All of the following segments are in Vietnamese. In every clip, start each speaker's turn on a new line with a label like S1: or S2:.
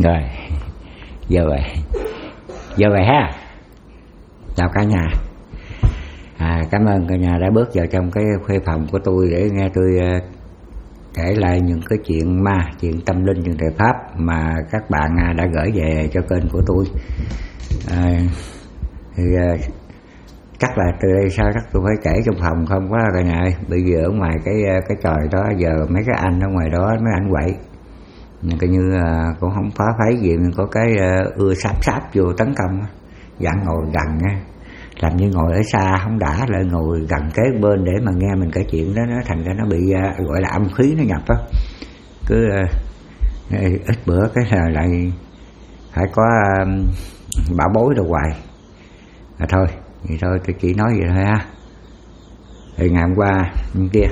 S1: Rồi, giờ vậy ha. Chào cả nhà. Cảm ơn cả nhà đã bước vào trong cái khuê phòng của tôi để nghe tôi kể lại những cái chuyện ma, chuyện tâm linh, chuyện thời pháp mà các bạn đã gửi về cho kênh của tôi. Chắc là từ đây sau chắc tôi phải kể trong phòng không có cả nhà ơi. Bây giờ ở ngoài cái trời đó giờ mấy cái anh ở ngoài đó mấy anh quậy, coi như cũng không phá phái gì, mình có cái ưa sáp vô tấn công, dặn ngồi gần nha, làm như ngồi ở xa không đã, lại ngồi gần kế bên để mà nghe mình kể chuyện đó, nó thành ra nó bị gọi là âm khí nó nhập á. Cứ ít bữa cái là lại phải có bảo bối rồi hoài. Thôi vậy thôi, tôi chỉ nói vậy thôi ha. Thì ngày hôm qua kia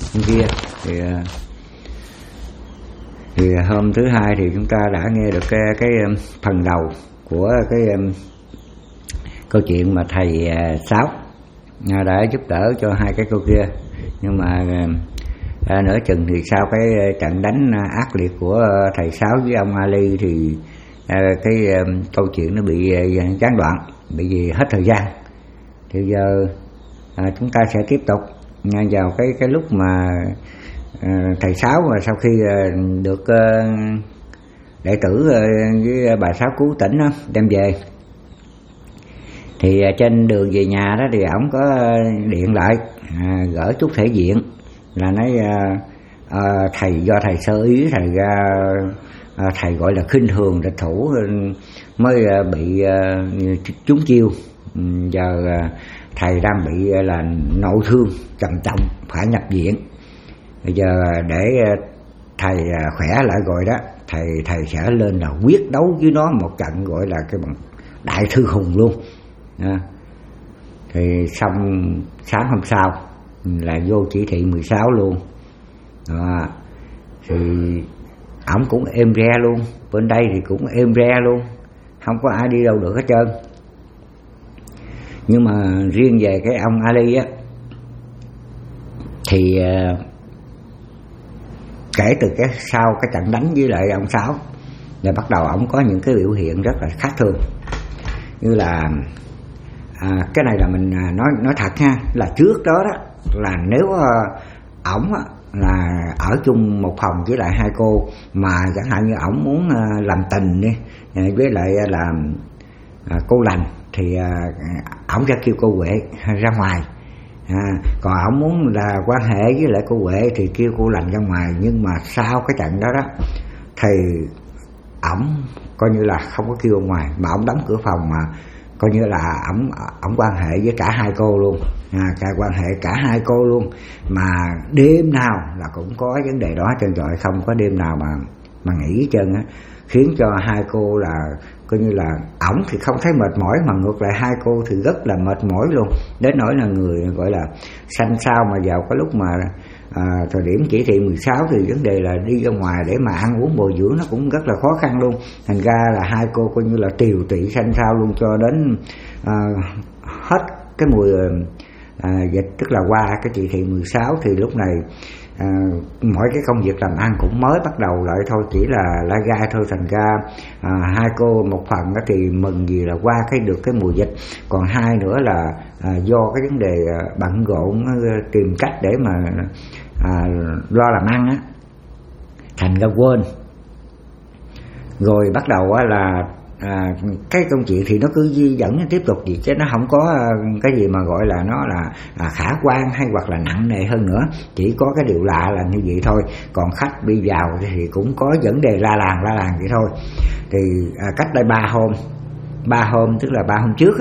S1: thì hôm thứ hai thì chúng ta đã nghe được cái phần đầu của cái câu chuyện mà thầy Sáu đã giúp đỡ cho hai cái cô kia. Nhưng mà nửa chừng thì sau cái trận đánh ác liệt của thầy Sáu với ông Ali thì cái câu chuyện nó bị gián đoạn, bởi vì hết thời gian. Thì giờ chúng ta sẽ tiếp tục vào cái lúc mà thầy Sáu mà sau khi được đệ tử với bà Sáu cứu tỉnh đem về, thì trên đường về nhà đó thì ổng có điện lại gửi chút thể diện là nói thầy do thầy sơ ý, thầy ra thầy gọi là khinh thường địch thủ mới bị trúng chiêu. Giờ thầy đang bị là nội thương trầm trọng, phải nhập viện. Bây giờ để thầy khỏe lại rồi đó, thầy sẽ lên là quyết đấu với nó một trận gọi là cái bằng đại thư hùng luôn. Thì xong sáng hôm sau là vô chỉ thị 16 luôn. Thì ổng cũng êm re luôn, bên đây thì cũng êm re luôn, không có ai đi đâu được hết trơn. Nhưng mà riêng về cái ông Ali á thì kể từ sau cái trận đánh với lại ông Sáu là bắt đầu ổng có những cái biểu hiện rất là khác thường. Như là cái này là mình nói thật ha, là trước đó là nếu ổng là ở chung một phòng với lại hai cô, mà chẳng hạn như ổng muốn làm tình đi với lại là cô Lành thì ổng sẽ kêu cô Huệ ra ngoài. Còn ổng muốn là quan hệ với lại cô Huệ thì kêu cô Lành ra ngoài. Nhưng mà sau cái trận đó thì ổng coi như là không có kêu ngoài, mà ổng đóng cửa phòng, mà coi như là ổng quan hệ với cả hai cô luôn, quan hệ cả hai cô luôn. Mà đêm nào là cũng có vấn đề đó trên trời, không có đêm nào mà nghỉ hết trơn á, khiến cho hai cô là coi như là ổng thì không thấy mệt mỏi, mà ngược lại hai cô thì rất là mệt mỏi luôn, đến nỗi là người gọi là xanh xao. Mà vào cái lúc mà thời điểm chỉ thị 16 thì vấn đề là đi ra ngoài để mà ăn uống bồi dưỡng nó cũng rất là khó khăn luôn. Thành ra là hai cô coi như là tiều tụy xanh xao luôn, cho đến hết cái mùi dịch, tức là qua cái chỉ thị 16 thì lúc này mỗi cái công việc làm ăn cũng mới bắt đầu lại thôi, chỉ là la gai thôi. Thành ra hai cô một phần đó thì mừng gì là qua cái được cái mùa dịch, còn hai nữa là do cái vấn đề bận rộn tìm cách để mà lo làm ăn á, thành ra quên. Rồi bắt đầu là cái công chuyện thì nó cứ dẫn tiếp tục gì, chứ nó không có cái gì mà gọi là nó là khả quan hay hoặc là nặng nề hơn nữa. Chỉ có cái điều lạ là như vậy thôi. Còn khách đi vào thì cũng có vấn đề la làng vậy thôi. Thì cách đây 3 hôm tức là 3 hôm trước á,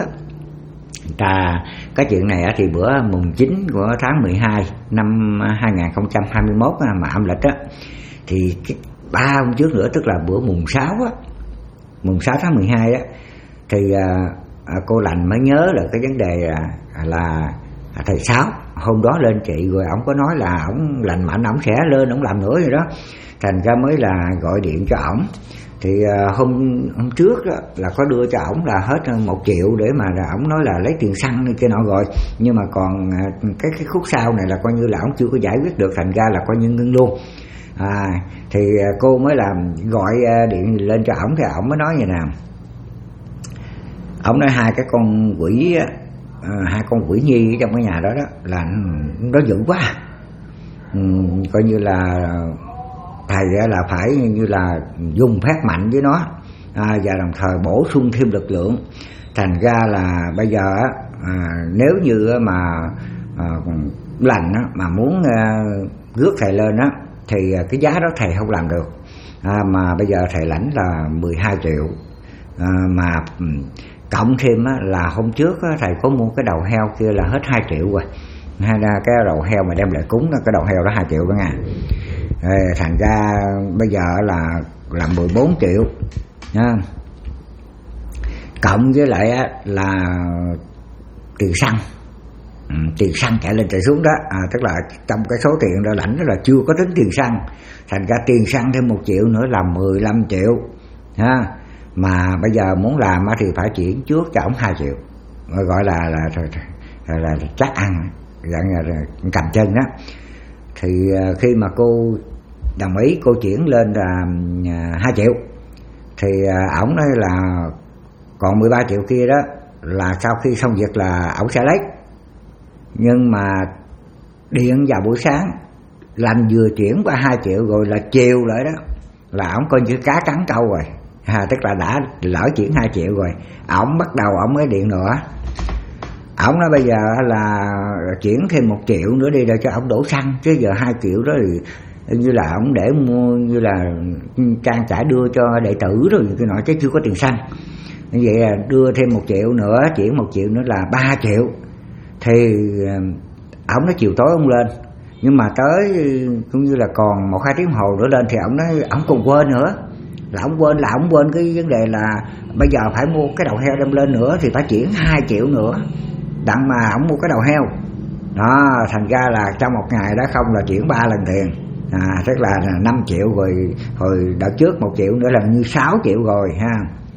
S1: cái chuyện này thì bữa mùng 9 của tháng 12 năm 2021 mà âm lịch á, thì 3 hôm trước nữa tức là bữa mùng 6 á, mùng 6 tháng 12 á, thì cô Lành mới nhớ là cái vấn đề là thầy Sáu hôm đó lên chị, rồi ổng có nói là ổng lành mạnh, ổng sẽ lên ổng làm nữa rồi đó. Thành ra mới là gọi điện cho ổng Thì hôm trước đó, là có đưa cho ổng là hết 1 triệu để mà ổng nói là lấy tiền xăng này kia nọ rồi, nhưng mà còn cái khúc sau này là coi như là ổng chưa có giải quyết được, thành ra là coi như ngưng luôn. Thì cô mới làm gọi điện lên cho ổng, thì ổng mới nói như nào, ổng nói 2 cái con quỷ á, 2 con quỷ nhi ở trong cái nhà đó đó là nó dữ quá, coi như là thầy là phải như là dùng phép mạnh với nó, và đồng thời bổ sung thêm lực lượng. Thành ra là bây giờ nếu như mà lành mà muốn rước thầy lên á, thì cái giá đó thầy không làm được. Mà bây giờ thầy lãnh là 12 triệu, mà cộng thêm là hôm trước thầy có mua cái đầu heo kia là hết 2 triệu rồi. Hay là cái đầu heo mà đem lại cúng đó, cái đầu heo đó 2 triệu đó nha. Thành ra bây giờ là 14 triệu nha. Cộng với lại là tiền xăng, tiền xăng chạy lên chạy xuống đó, tức là trong cái số tiền đó lãnh đó là chưa có tính tiền xăng. Thành ra tiền xăng thêm 1 triệu nữa là 15 triệu ha. Mà bây giờ muốn làm thì phải chuyển trước cho ổng 2 triệu, gọi là chắc ăn, dạng là cầm chân đó. Thì khi mà cô đồng ý, cô chuyển lên là 2 triệu, thì ổng nói là còn 13 triệu kia đó là sau khi xong việc là ổng sẽ lấy. Nhưng mà điện vào buổi sáng, lành vừa chuyển qua 2 triệu rồi là chiều lại đó là ổng coi như cá cắn câu rồi, tức là đã lỡ chuyển 2 triệu rồi, ổng bắt đầu ổng mới điện nữa. Ổng nói bây giờ là chuyển thêm 1 triệu nữa đi để cho ổng đổ xăng, chứ giờ 2 triệu đó thì như là ổng để mua như là trang trải đưa cho đệ tử rồi cái nọ, chứ chưa có tiền xăng. Như vậy là đưa thêm 1 triệu nữa, chuyển 1 triệu nữa là 3 triệu. Thì ổng nói chiều tối ông lên, nhưng mà tới cũng như là còn 1-2 tiếng hồ nữa lên, thì ổng nói ổng còn quên nữa, là ổng quên cái vấn đề là bây giờ phải mua cái đầu heo đem lên nữa, thì phải chuyển 2 triệu nữa đặng mà ổng mua cái đầu heo đó. Thành ra là trong một ngày đó không là chuyển 3 lần tiền, tức là 5 triệu rồi, hồi đợt trước 1 triệu nữa là như 6 triệu rồi ha.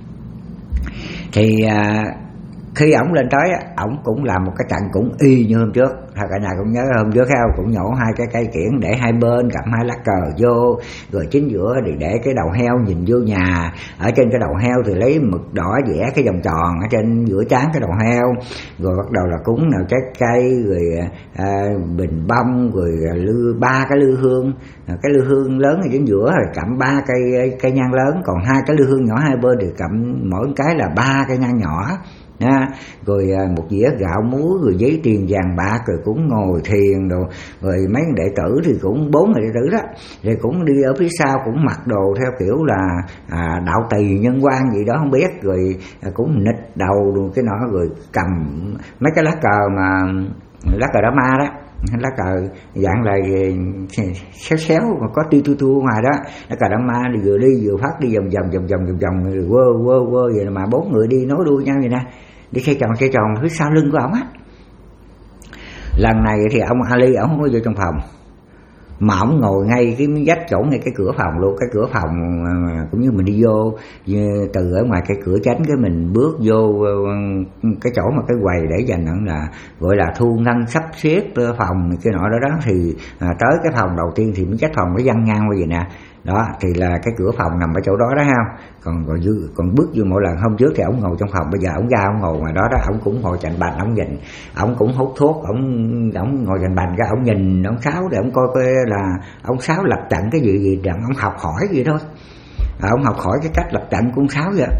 S1: Thì khi ổng lên tới, ổng cũng làm một cái trận cũng y như hôm trước. Cả nhà cũng nhớ hôm trước heo cũng nhổ 2 cái cây kiển để hai bên, cầm 2 lá cờ vô, rồi chính giữa thì để cái đầu heo nhìn vô nhà. Ở trên cái đầu heo thì lấy mực đỏ vẽ cái vòng tròn ở trên giữa trán cái đầu heo, rồi bắt đầu là cúng nào trái cây, rồi bình bông, rồi 3 cái lư hương. Cái lư hương lớn ở chính giữa rồi cắm 3 cây nhang lớn, còn 2 cái lư hương nhỏ hai bên thì cắm mỗi cái là 3 cây nhang nhỏ. Rồi 1 dĩa gạo muối, rồi giấy tiền vàng bạc, rồi cũng ngồi thiền đồ. Rồi mấy đệ tử thì cũng 4 người đệ tử đó, rồi cũng đi ở phía sau cũng mặc đồ theo kiểu là đạo tỳ nhân quan gì đó không biết, rồi cũng nịt đầu đồ cái nọ, rồi cầm mấy cái lá cờ mà lá cờ Đá Ma đó, lá cờ dạng là xéo mà có tu ngoài đó, lá cờ Đá Ma thì vừa đi vừa phát, đi vòng rồi quơ vậy mà 4 người đi nối đuôi nhau vậy nè, đi xoay tròn phía sau lưng của ổng á. Lần này thì ông Ali ổng không có vô trong phòng, mà ổng ngồi ngay cái vách chỗ ngay cái cửa phòng luôn. Cái cửa phòng cũng như mình đi vô từ ở ngoài cái cửa tránh, cái mình bước vô cái chỗ mà cái quầy để dành là gọi là thu ngân sắp xếp phòng cái nọ đó. Thì tới cái phòng đầu tiên thì cái phòng nó văng ngang qua vậy nè. Đó thì là cái cửa phòng nằm ở chỗ đó đó ha. Còn bước vô mỗi lần hôm trước thì ổng ngồi trong phòng, bây giờ ổng ra ổng ngồi ngoài đó đó. Ổng cũng ngồi chành bành, ổng nhìn, ổng cũng hút thuốc, ổng ngồi chành bành ra, ổng nhìn ổng Sáu để ổng coi là ông Sáu lập trận cái gì đặng ổng học hỏi gì thôi. Ổng học hỏi cái cách lập trận của ông Sáu vậy.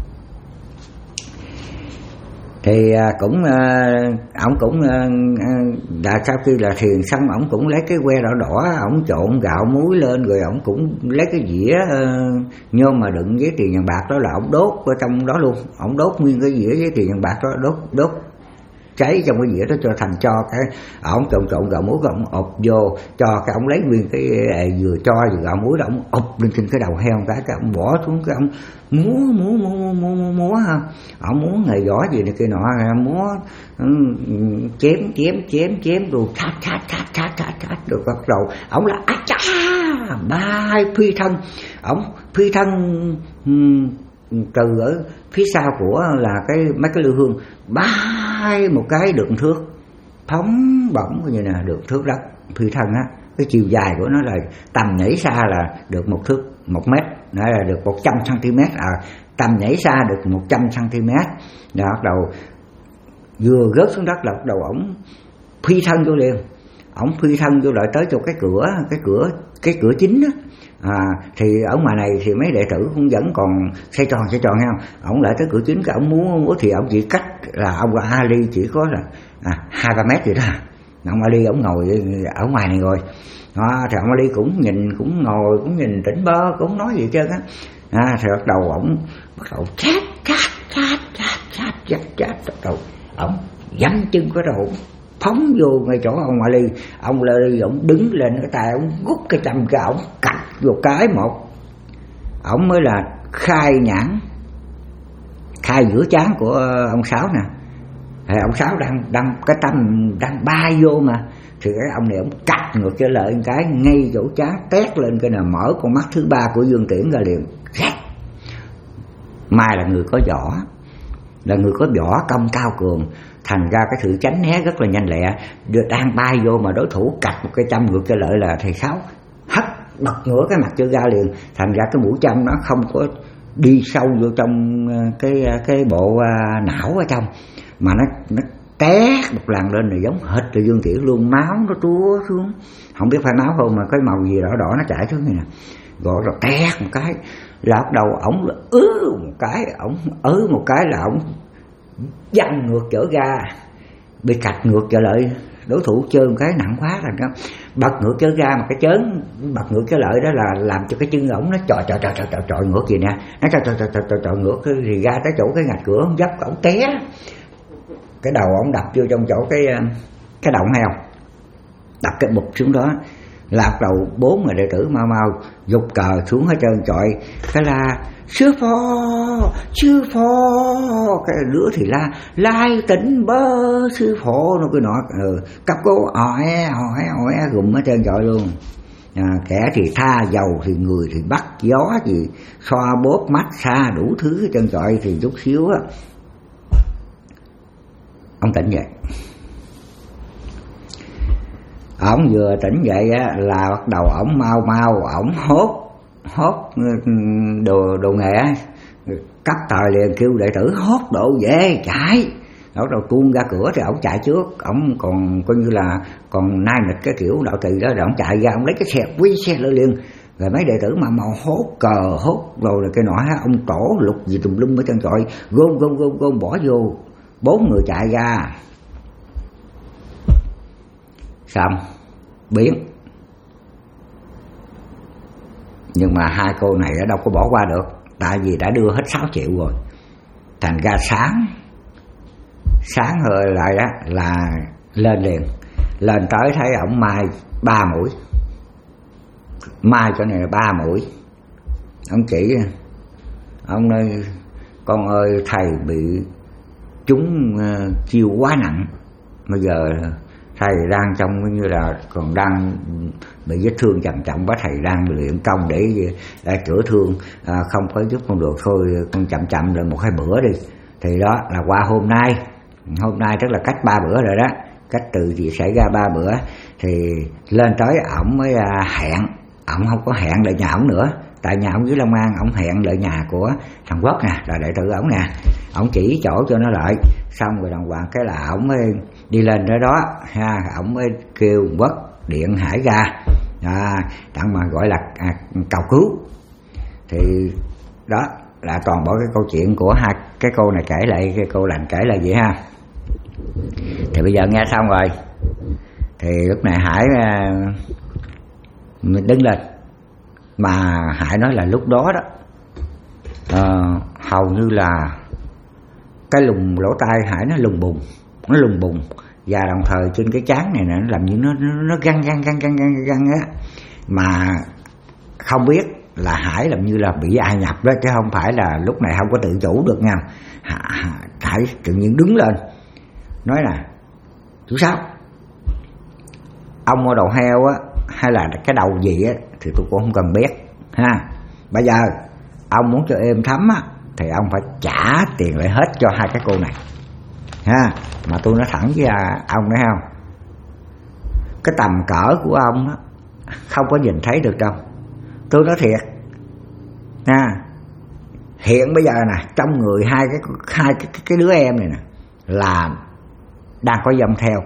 S1: Thì ổng cũng đã sau khi là thiền xong, ổng cũng lấy cái que đỏ đỏ, ổng trộn gạo muối lên, rồi ổng cũng lấy cái dĩa nhôm mà đựng giấy tiền vàng bạc đó là ổng đốt ở trong đó luôn. Ổng đốt nguyên cái dĩa giấy tiền vàng bạc đó, đốt cháy trong cái dĩa đó cho thành cho cái ổng trộn gạo muối, ổng ụp vô cho cái ổng lấy nguyên cái vừa cho vừa gạo muối đó, ổng ụp lên trên cái đầu heo cái ổng bỏ xuống, cái ổng múa ha. Ổng múa nghề võ gì này kia nọ, múa chém rồi thát rồi bắt đầu ổng là cha bay phi thân. Ổng phi thân từ ở phía sau của là mấy cái lư hương, bay một cái được thước, phóng bổng như là được thước đất phi thân á. Cái chiều dài của nó là tầm nhảy xa là được 1 thước 1 mét, đó là được 100 cm, tầm nhảy xa được 100 cm. Rồi bắt đầu vừa rớt xuống đất là bắt đầu ổng phi thân vô liền. Ổng phi thân vô lại tới chỗ cái cửa chính á. Thì ở ngoài này thì mấy đệ tử cũng vẫn còn xoay tròn hay không. Ổng lại tới cửa chính, cái ổng múa thì ổng chỉ cách là ông Ali chỉ có là 2-3 mét vậy đó. Ông Ali ổng ngồi ở ngoài này rồi. Thì ông Ali cũng nhìn, cũng ngồi, cũng nhìn tỉnh bơ, cũng không nói gì hết trơn á. Thì bắt đầu ổng bắt đầu chát, bắt đầu ổng dẫm chân cái đầu phóng vô ngay chỗ ông Ali. Ông Ali ổng đứng lên, cái tay ổng gút cái châm cái ổng cạch vô cái một. Ổng mới là khai nhãn, khai giữa trán của ông Sáu nè. Thì ông Sáu đang cái tâm đang bay vô mà, thì cái ông này ổng cạch ngược trở lại cái ngay chỗ trán, tét lên cái nào mở con mắt thứ 3 của Dương Tiễn ra liền. Mai là người có võ, là người có võ công cao cường, thành ra cái sự tránh né rất là nhanh lẹ. Đang bay vô mà đối thủ cạch một cái châm ngược trở lại là thầy Sáu hất bật ngửa cái mặt cho ra liền. Thành ra cái mũi châm nó không có đi sâu vô trong cái bộ não ở trong, mà nó tét một lần lên rồi giống hệt là Dương Tiễn luôn. Máu nó túa xuống, không biết phải máu không mà cái màu gì đỏ đỏ nó chảy xuống này nè. Rồi tét một cái là bắt đầu ổng một cái, ổng một cái là ổng văng ngược trở ra, bị cạch ngược trở lại. Đối thủ chơi một cái nặng quá rồi đó, bật ngược trở ra, mà cái chớn bật ngược trở lại đó là làm cho cái chân ổng nó trọi ngược gì nè, nó trọi ngược thì ra tới chỗ cái ngạch cửa, ổng dấp ổng té, cái đầu ổng đập vô trong chỗ cái động heo, đập cái bụp xuống đó. Lạc đầu 4 người đệ tử mau giục cờ xuống hết trơn, chọi cái là sư phó, cái đứa thì la lai tỉnh bơ sư phụ nó cái nọ, cấp cô hỏi gùm hết trơn chọi luôn. Kẻ thì tha dầu thì người thì bắt gió gì xoa bóp mát xa đủ thứ hết trơn chọi. Thì chút xíu á ông tỉnh dậy. Ổng vừa tỉnh dậy á là bắt đầu ổng mau ổng hốt đồ nghề, cắt tời liền kêu đệ tử hốt đồ về chạy. Bắt đầu tuôn ra cửa thì ổng chạy trước, ổng còn coi như là còn nai nịch cái kiểu đạo trì đó, rồi ổng chạy ra, ổng lấy cái xe quy xe lên liền. Rồi mấy đệ tử mà màu hốt cờ hốt rồi là cái nọ, ông tổ lục gì tùm lum ở chân trọi, gom bỏ vô. 4 người chạy ra xong biến. Nhưng mà 2 cô này đâu có bỏ qua được, tại vì đã đưa hết 6 triệu rồi. Thành ra sáng hơi lại đó là lên liền. Lên tới thấy ổng mai 3 mũi, mai chỗ này là 3 mũi. Ông chỉ, ông ơi con ơi, thầy bị chúng chiêu quá nặng, bây giờ thầy đang trong như là còn đang bị vết thương trầm trọng quá, thầy đang luyện công để chữa thương, không có giúp con được, thôi con chậm rồi 1-2 bữa đi. Thì đó là qua hôm nay tức là cách 3 bữa rồi đó, cách từ gì xảy ra 3 bữa. Thì lên tới ổng mới hẹn, ổng không có hẹn lại nhà ổng nữa, tại nhà ổng dưới Long An, ổng hẹn lại nhà của thằng Quốc nè, là đệ tử ổng nè. Ổng chỉ chỗ cho nó lại, xong rồi đàng hoàng cái là ổng mới đi lên đó ha, ổng mới kêu Quốc điện Hải ra, đặng mà gọi là cầu cứu. Thì đó là toàn bộ cái câu chuyện của 2 cái cô này kể lại, cái cô lành kể lại vậy ha. Thì bây giờ nghe xong rồi thì lúc này Hải mình đứng lên, mà Hải nói là lúc đó hầu như là cái lùng lỗ tai Hải nó lùng bùng, và đồng thời trên cái trán này nè nó làm như nó găng á, mà không biết là Hải làm như là bị ai nhập đó, chứ không phải là lúc này không có tự chủ được nha. Hải tự nhiên đứng lên nói là chú Sáu, ông mua đầu heo á hay là cái đầu gì á thì tôi cũng không cần biết ha. Bây giờ ông muốn cho êm thấm á thì ông phải trả tiền lại hết cho hai cái cô này ha. Mà tôi nói thẳng với ông đấy không, cái tầm cỡ của ông á không có nhìn thấy được đâu. Tôi nói thiệt nha, hiện bây giờ nè, trong người hai cái đứa em này nè là đang có dông theo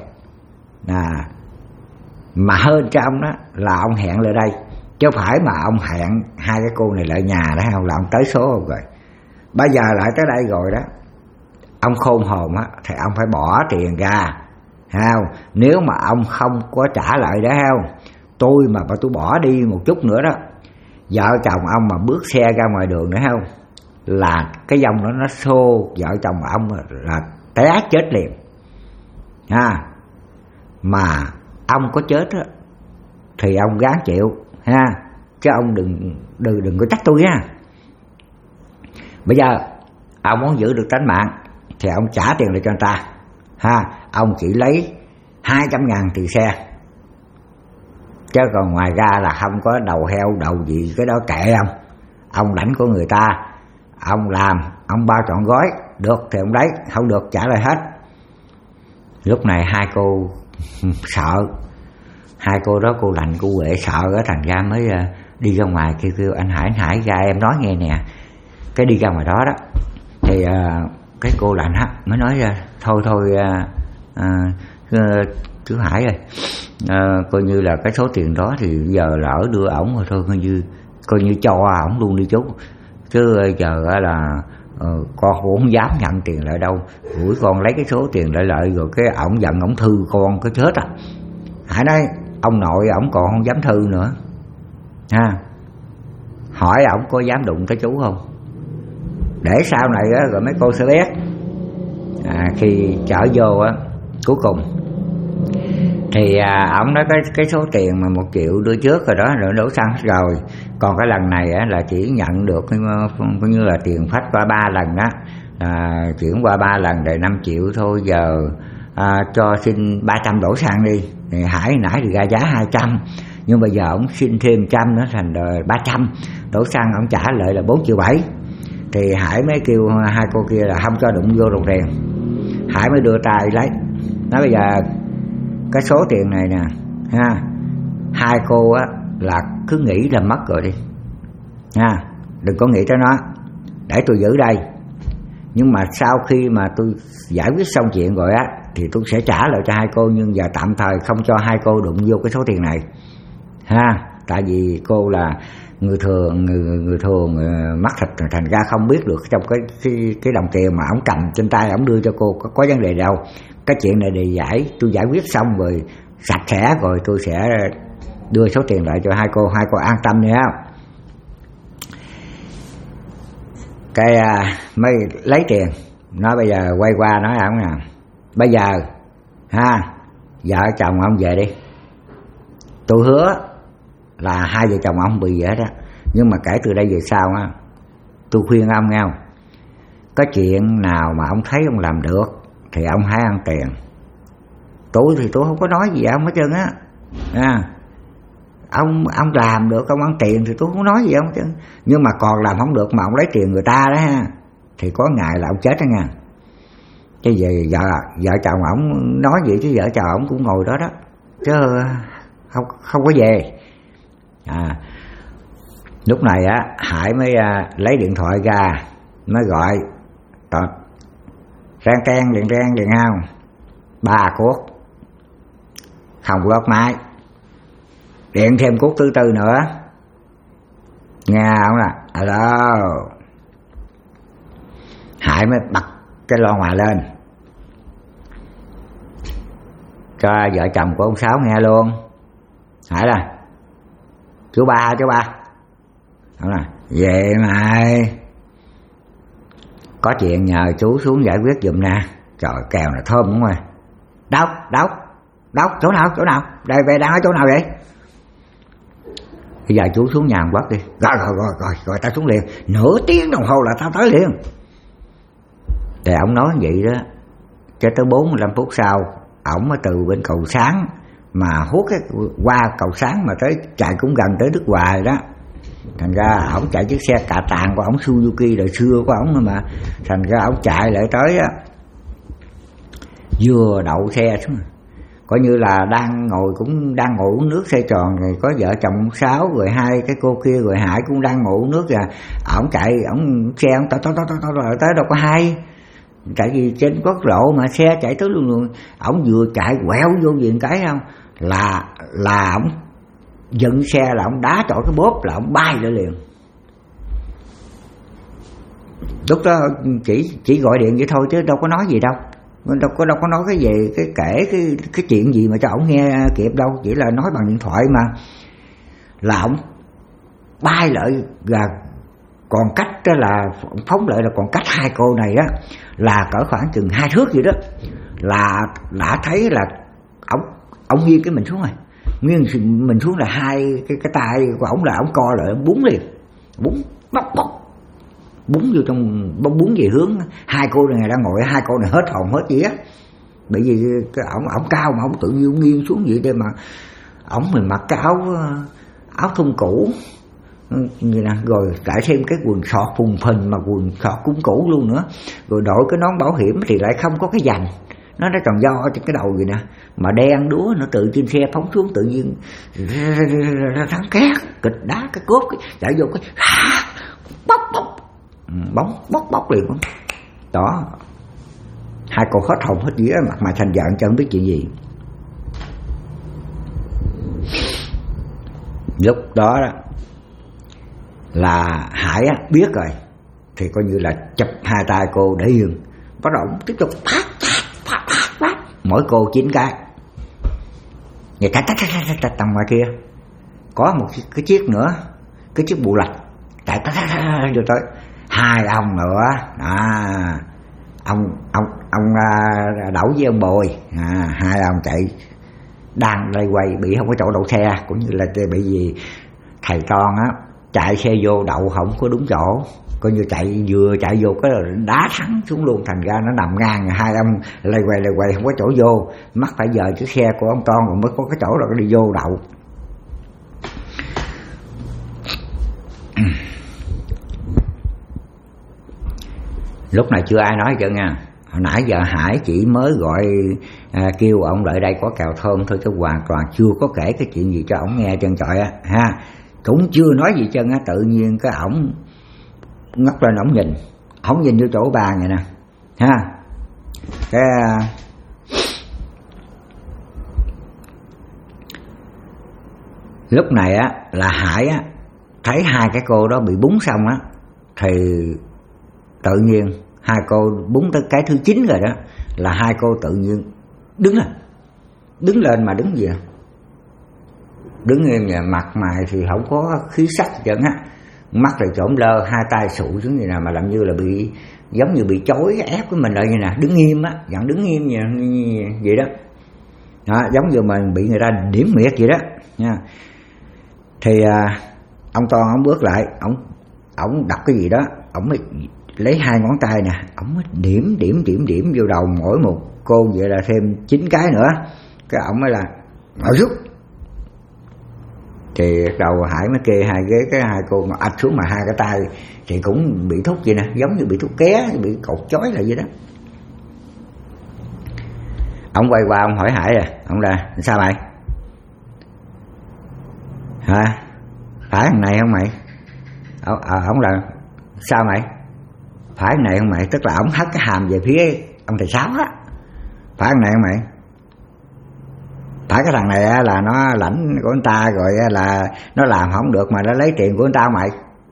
S1: mà hơn cho ông đó là ông hẹn lại đây, chứ không phải mà ông hẹn hai cái cô này lại nhà đó không, là ông tới số rồi. Bây giờ lại tới đây rồi đó, ông khôn hồn á thì ông phải bỏ tiền ra không. Nếu mà ông không có trả lại đó không, tôi bỏ đi một chút nữa đó, vợ chồng ông mà bước xe ra ngoài đường nữa không, là cái dòng đó nó xô vợ chồng ông là té chết liền ha. Mà ông có chết á thì ông gán chịu ha, chứ ông đừng có trách tôi ha. Bây giờ ông muốn giữ được tánh mạng thì ông trả tiền lại cho người ta ha. Ông chỉ lấy 200.000 tiền xe, chứ còn ngoài ra là không có đầu heo đầu gì, cái đó kệ ông lãnh của người ta, ông làm, ông bao trọn gói, được thì ông lấy, không được trả lại hết. Lúc này hai cô sợ, hai cô đó, cô Lành, cô Huệ sợ đó, thành ra mới đi ra ngoài kêu anh Hải ra em nói nghe nè. Cái đi ra ngoài đó đó thì cái cô Lành á mới nói ra thôi chú Hải ơi, coi như là cái số tiền đó thì giờ lỡ đưa ổng rồi thôi, coi như cho ổng luôn đi chú, chứ giờ là con cũng không dám nhận tiền lại đâu. Buổi con lấy cái số tiền lại rồi cái ổng giận ổng thư con cái chết à. Hải nói ông nội ổng còn không dám thư nữa ha, hỏi ổng có dám đụng tới chú không, để sau này á rồi mấy cô sẽ biết. Khi chở vô á, cuối cùng thì ổng nói cái số tiền mà 1 triệu đưa trước rồi đó, rồi đổ xăng rồi, còn cái lần này á là chỉ nhận được coi như là tiền phách qua 3 lần đó, chuyển qua 3 lần để 5 triệu thôi. Giờ cho xin 300 đổ xăng đi. Thì Hải nãy thì ra giá 200, nhưng bây giờ ổng xin thêm 100 nữa thành 300 đổ xăng, ổng trả lại là 4,7 triệu. Thì Hải mới kêu hai cô kia là không cho đụng vô đồng tiền. Hải mới đưa tay lấy, nói bây giờ cái số tiền này nè ha, hai cô á là cứ nghĩ là mất rồi đi ha, đừng có nghĩ tới nó, để tôi giữ đây. Nhưng mà sau khi mà tôi giải quyết xong chuyện rồi á thì tôi sẽ trả lại cho hai cô, nhưng giờ tạm thời không cho hai cô đụng vô cái số tiền này ha. Tại vì cô là người thường mắc thịt, thành ra không biết được trong cái đồng tiền mà ổng cầm trên tay ổng đưa cho cô có vấn đề đâu. Cái chuyện này để tôi giải quyết xong rồi sạch sẽ rồi tôi sẽ đưa số tiền lại cho hai cô an tâm nha. Cái mới lấy tiền, nói bây giờ quay qua nói ổng nè, bây giờ ha, vợ chồng ông về đi, tôi hứa là hai vợ chồng ông bị vậy đó, nhưng mà kể từ đây về sau á, tôi khuyên ông nghe, có chuyện nào mà ông thấy ông làm được thì ông hãy ăn tiền. Tôi thì tôi không có nói gì ông hết trơn á. Ông làm được ông ăn tiền thì tôi không nói gì ông hết trơn. Nhưng mà còn làm không được mà ông lấy tiền người ta đó ha, thì có ngày là ông chết đó nha. Chứ về vợ chồng ông nói vậy chứ vợ chồng ông cũng ngồi đó đó, chứ không có về. Lúc này á Hải mới lấy điện thoại ra, mới gọi rang ten liền không 3 cuốc, không có bắt máy, điện thêm cuốc thứ 4 nữa, nghe không nè, alo. Hải mới bật cái loa ngoài lên cho vợ chồng của ông Sáu nghe luôn. Hải là chú ba không nè, về mày, có chuyện nhờ chú xuống giải quyết giùm nè. Trời, kèo này thơm đúng không? Đâu chỗ nào đây, về đang ở chỗ nào vậy? Bây giờ chú xuống nhà một bắt đi. Rồi tao xuống liền, nửa tiếng đồng hồ là tao tới liền. Thì ổng nói vậy đó, cho tới 45 phút sau ổng mới từ bên cầu sáng mà hút cái qua cầu sáng mà tới chạy cũng gần tới Đức Hòa đó. Thành ra ổng chạy chiếc xe cà tàng của ổng Suzuki đời xưa của ổng mà, thành ra ổng chạy lại tới á, vừa đậu xe xuống, coi như là đang ngồi uống nước xe tròn, rồi có vợ chồng ông Sáu rồi hai cái cô kia rồi Hải cũng đang ngồi uống nước, và ổng chạy xe ổng tới đâu có hay, tại vì trên quốc lộ mà xe chạy tới luôn, ổng vừa chạy quẹo vô viện cái không là ổng dựng xe, là ổng đá trọi cái bóp là ổng bay lại liền. Lúc đó chỉ gọi điện vậy thôi chứ đâu có nói gì đâu, đâu có nói cái gì, kể cái chuyện gì mà cho ổng nghe kịp đâu, chỉ là nói bằng điện thoại mà. Là ổng bay lại, là còn cách đó là phóng lại là còn cách hai cô này á là cỡ khoảng chừng 2 thước vậy đó, là đã thấy là ổng nghiêng cái mình xuống rồi, nghiêng mình xuống là hai cái tay của ổng là ổng co lại, ổng búng liền, búng vô trong, búng về hướng hai cô này đang ngồi, hai cô này hết hồn hết vía, bởi vì cái ổng cao mà ổng tự nhiên nghiêng xuống vậy đây, mà ổng mình mặc cái áo thun cũ như nè, rồi lại thêm cái quần sọt phùng phình, mà quần sọt cũng cũ luôn nữa, rồi đội cái nón bảo hiểm thì lại không có cái dành, nó tròn do trên cái đầu vậy nè, mà đen đúa, nó từ trên xe phóng xuống tự nhiên thắng két kịch đá cái cốt chạy vô cái bóc liền đó. Hai cô hết hồn hết vía, mặt mày thành giận cho không biết chuyện gì. Lúc đó là Hải biết rồi thì coi như là chụp hai tay cô để yên, bắt đầu tiếp tục phát, mỗi cô 9 cái vậy, tầng ngoài kia có một cái chiếc nữa, cái chiếc bù lạch chạy vô tới hai ông nữa, ông Đậu với ông Bồi, hai ông chạy đang lây quay, bị không có chỗ đậu xe, cũng như là bị gì thầy con á chạy xe vô đậu không có đúng chỗ, coi như vừa chạy vô cái đá thắng xuống luôn, thành ra nó nằm ngang, hai ông lây quay không có chỗ vô, mắc phải giờ chiếc xe của ông con rồi mới có cái chỗ rồi đi vô đậu. Lúc này chưa ai nói chứ nha, hồi nãy giờ Hải chỉ mới gọi kêu ông lại đây có cào thơm thôi, chứ hoàn toàn chưa có kể cái chuyện gì cho ổng nghe trơn trọi á ha, cũng chưa nói gì chân á. Tự nhiên cái ổng ngất lên, ổng nhìn vô chỗ bàn vậy nè ha. Cái lúc này á là Hải á thấy hai cái cô đó bị búng xong á, thì tự nhiên hai cô búng tới cái thứ 9 rồi đó, là hai cô tự nhiên đứng lên mà đứng gì à? Đứng im vậy, mặt mày thì không có khí sắc chẳng á, mắt thì trộm lơ, hai tay sụ xuống như nào mà làm như là bị, giống như bị chối ép với mình lại như nè, đứng nghiêm á, dạng đứng nghiêm vậy đó. Giống như mình bị người ta điểm miệt vậy đó nha. Thì ông Toàn ông bước lại, ổng đọc cái gì đó, ổng mới lấy hai ngón tay nè, ổng mới điểm vô đầu mỗi một cô vậy là thêm 9 cái nữa. Cái ổng mới là ngồi xuống. Thì đầu Hải mới kê hai ghế, cái hai cô mà ạch xuống, mà hai cái tay thì cũng bị thúc vậy nè, giống như bị thúc ké, bị cột chói lại vậy đó. Ông quay qua ông hỏi Hải ông là sao mày? Hả? Phải thằng này không mày? Ông là sao mày? Phải thằng này không mày? Tức là ông hất cái hàm về phía ông thầy Sáu á. Phải thằng này không mày? Phải cái thằng này là nó lãnh của người ta rồi, là nó làm không được mà nó lấy tiền của người ta mày.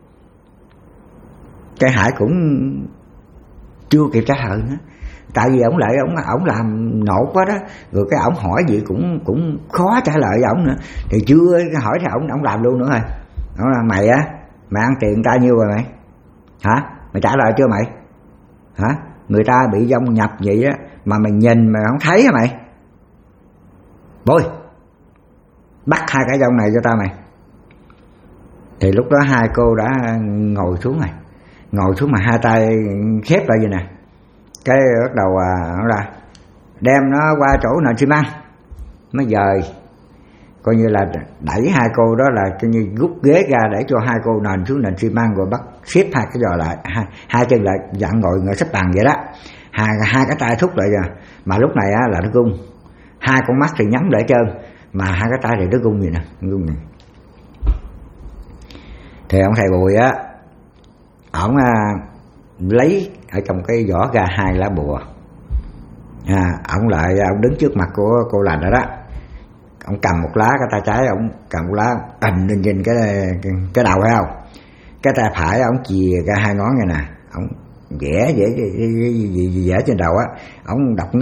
S1: Cái Hải cũng chưa kịp trả lời nữa, tại vì ổng lại ổng làm nột quá đó, rồi cái ổng hỏi gì cũng khó trả lời với ổng nữa, thì chưa hỏi thì ổng làm luôn nữa rồi. Ổng là mày ăn tiền người ta nhiêu rồi mày? Hả? Mày trả lời chưa mày? Hả? Người ta bị vong nhập vậy á mà mày nhìn mà không thấy hả mày? Bôi, bắt hai cái vong này cho tao mày. Thì lúc đó hai cô đã ngồi xuống rồi, ngồi xuống mà hai tay khép lại vậy nè. Cái bắt đầu là đem nó qua chỗ nền xi măng, mới dời coi như là đẩy hai cô đó là coi như rút ghế ra để cho hai cô nền xuống nền xi măng, rồi bắt xếp hai cái giò lại, hai chân lại dặn ngồi xếp bằng vậy đó, hai cái tay thúc lại rồi. Mà lúc này á là nó gung, hai con mắt thì nhắm lại trơn, mà hai cái tay thì nó gung vậy nè, gung này. Thì ông thầy Bùi á, ổng lấy ở trong cái vỏ ra hai lá bùa, ổng lại ông đứng trước mặt của cô lành rồi đó, ông cầm một lá, cái tay trái ông cầm một lá đành lên trên cái đầu phải không, cái tay phải ông chìa ra hai ngón này nè, ông vẽ trên đầu á, ông đọc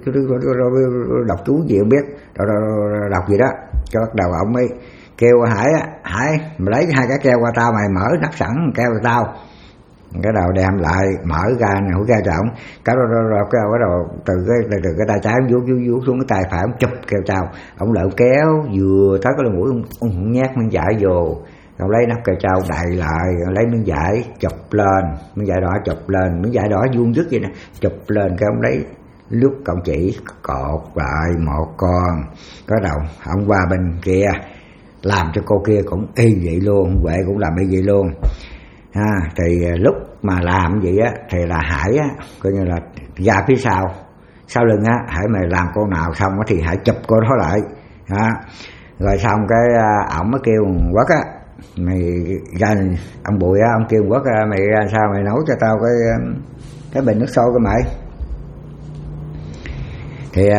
S1: chú gì không biết, đọc gì đó, cho bắt đầu ông mới kêu Hải á, Hải mà lấy hai cái keo qua tao, mày mở nắp sẵn keo cho tao. Cái đầu đem lại mở ra nè, hút ra cho ổng, cái đầu từ cái tay trái vuốt xuống cái tay phải, ông chụp keo trao, ông lại kéo vừa tới cái lỗ mũi, ông nhét miếng vải vô, ông lấy nắp keo trao đậy lại, lấy miếng vải chụp lên, miếng vải đỏ chụp lên, miếng vải đỏ vuông vức vậy nè, chụp lên, cái ông lấy lúc cọng chỉ cột lại một con, cái đầu ông qua bên kia làm cho cô kia cũng y vậy luôn, Huệ cũng làm y vậy luôn. Thì lúc mà làm vậy á thì là Hải á coi như là ra phía sau lưng á, Hải mày làm cô nào xong á thì Hải chụp cô đó lại, rồi xong cái ổng mới kêu Quất á, mày ra, ông Bùi á, ông kêu Quất ra, mày ra sao mày nấu cho tao cái bình nước sôi của mày. Thì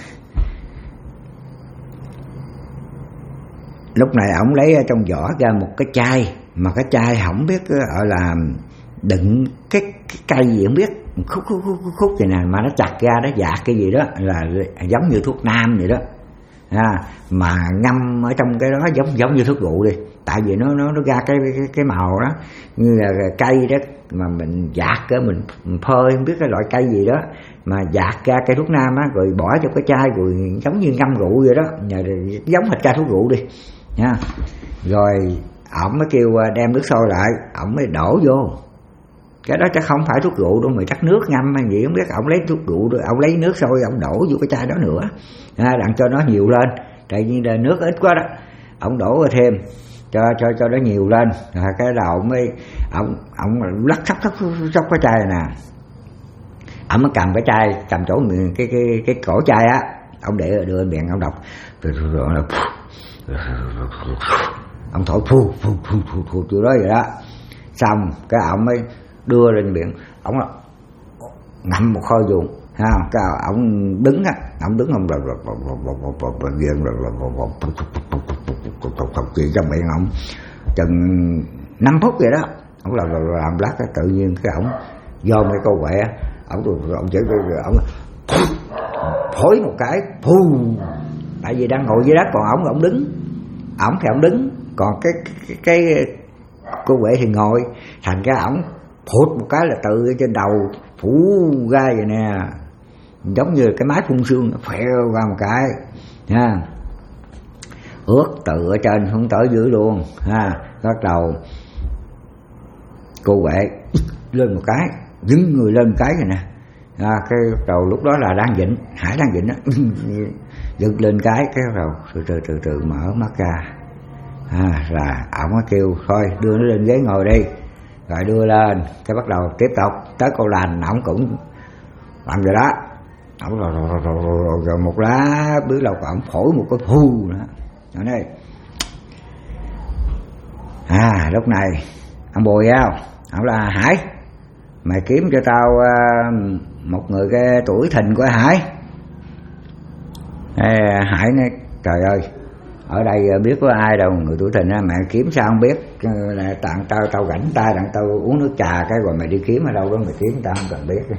S1: lúc này ổng lấy trong vỏ ra một cái chai, mà cái chai không biết gọi là đựng cái cây gì không biết, khúc vậy nè, mà nó chặt ra nó dạt cái gì đó là giống như thuốc nam vậy đó, mà ngâm ở trong cái đó giống như thuốc rượu đi, tại vì nó ra cái màu đó như là cây đó, mà mình dạt cái mình phơi không biết cái loại cây gì đó mà dạt ra cây thuốc nam á, rồi bỏ cho cái chai, rồi giống như ngâm rượu vậy đó, giống hệt chai thuốc rượu đi nha. Rồi ổng mới kêu đem nước sôi lại, ổng mới đổ vô cái đó, chắc không phải thuốc rượu đâu, mà chắc nước ngâm hay gì không biết. Ổng lấy thuốc rượu, ổng lấy nước sôi ổng đổ vô cái chai đó nữa, đặng cho nó nhiều lên, tại vì là nước ít quá đó, ổng đổ thêm cho nó nhiều lên. Rồi cái đầu mới ổng lắc sóc cái chai này nè, ổng mới cầm cái chai, cầm chỗ cái cổ chai á, ổng để đưa miệng ổng đọc, rồi ông thổi phu chỗ đó vậy đó, xong cái ông mới đưa lên miệng, ông ngậm một hơi dùng, cái ông đứng á, ông đứng ông gì trong miệng ông chừng 5 phút vậy đó, ông làm lát cái tự nhiên cái ông do mấy câu quẹ, ông chỉ ông phổi một cái phu, tại vì đang ngồi dưới đất, còn ông đứng, ổng thì ổng đứng, còn cái cô Huệ thì ngồi, thành ra ổng phụt một cái là từ trên đầu phủ ra vậy nè, giống như cái máy phun sương nó phèo ra một cái, ướt từ ở trên xuống tới dưới luôn, bắt đầu cô Huệ lên một cái, đứng người lên một cái rồi nè, cái đầu lúc đó là đang vịnh, Hải đang vịnh á, dựng lên cái đầu từ mở mắt ra, là ổng mới kêu thôi đưa nó lên ghế ngồi đi, rồi đưa lên, cái bắt đầu tiếp tục tới cô lành, ổng cũng làm vậy đó, ổng rồi một lá bước đầu ổng phổi một cái phu nữa, ở đây. Lúc này ông Bùi không, ổng là Hải, mày kiếm cho tao một người cái tuổi thìn của Hải. Hải nói trời ơi, ở đây biết có ai đâu người tuổi thìn á, mẹ kiếm sao không biết, là tặng tao rảnh tay, tặng tao uống nước trà cái rồi mày đi kiếm ở đâu đó mày kiếm, tao không cần biết.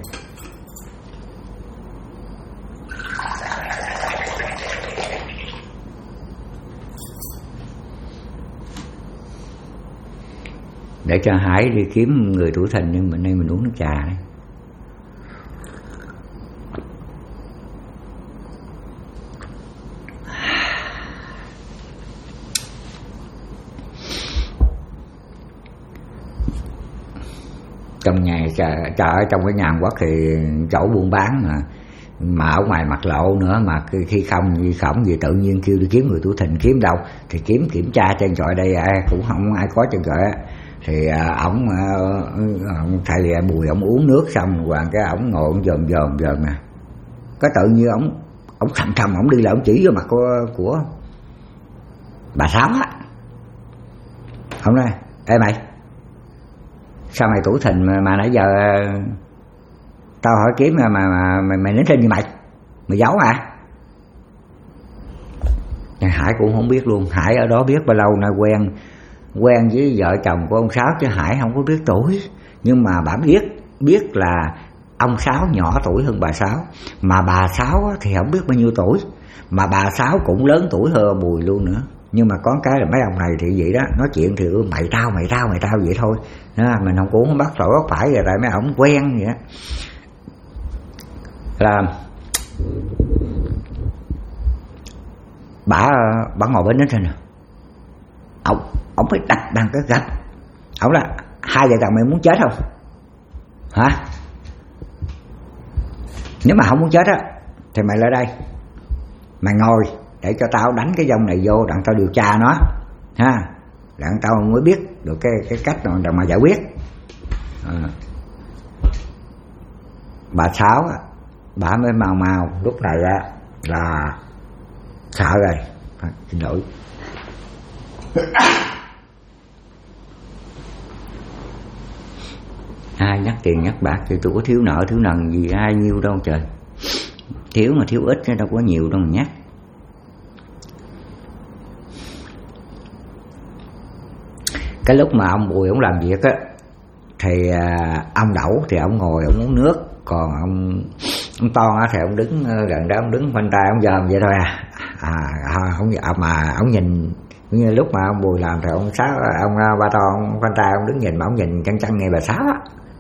S1: Để cho Hải đi kiếm người tuổi thìn, nhưng mình nay mình uống nước trà đấy. Trong nhà chợ, trong cái nhà Quốc thì chỗ buôn bán mà mà ở ngoài mặt lộ nữa, mà khi không gì khổng gì tự nhiên kêu đi kiếm người tuổi thìn, kiếm đâu thì kiểm tra trên chọi đây cũng không ai có trên chọi. Thì ổng thầy Bùi ổng uống nước xong rồi cái ổng ngồi ổng dòm nè, cái tự nhiên ổng thầm ổng đi lại ổng chỉ vô mặt của bà Sáu á. Ổng nói: ê mày, sao mày tuổi thìn mà nãy giờ tao hỏi kiếm mà mày nín trên như mày giấu à? Hải cũng không biết luôn. Hải ở đó biết bao lâu nay quen với vợ chồng của ông Sáu, chứ Hải không có biết tuổi. Nhưng mà bà biết là ông Sáu nhỏ tuổi hơn bà Sáu, mà bà Sáu thì không biết bao nhiêu tuổi, mà bà Sáu cũng lớn tuổi hơn Bùi luôn nữa. Nhưng mà có cái là mấy ông này thì vậy đó, nói chuyện thì mày tao vậy thôi, mình không cũng không bắt tội bắt phải rồi, tại mấy ông quen vậy đó. Là bà ngồi bên đó trên nè, ông phải đặt bằng cái gạch. Ông là: hai vợ chồng mày muốn chết không hả? Nếu mà không muốn chết á thì mày lại đây, mày ngồi để cho tao đánh cái dông này vô, đặng tao điều tra nó ha, đặng tao mới biết được cái cách nào mà giải quyết. Bà Sáu bà mới mau lúc này là sợ rồi, xin lỗi. Ai nhắc tiền nhắc bạc thì tôi có thiếu nợ thiếu nần gì ai nhiêu đâu trời, thiếu mà thiếu ít chứ đâu có nhiều đâu mà nhắc. Cái lúc mà ông Bùi ông làm việc á thì ông Đẩu thì ông ngồi ông uống nước, còn ông Toan á thì ông đứng gần đó, ông đứng khoanh tay ông dòm vậy thôi không mà ông nhìn. Như lúc mà ông Bùi làm thì ông Ba Toan khoanh tay ông đứng nhìn, mà ông nhìn chăn nghe bà Sáu á.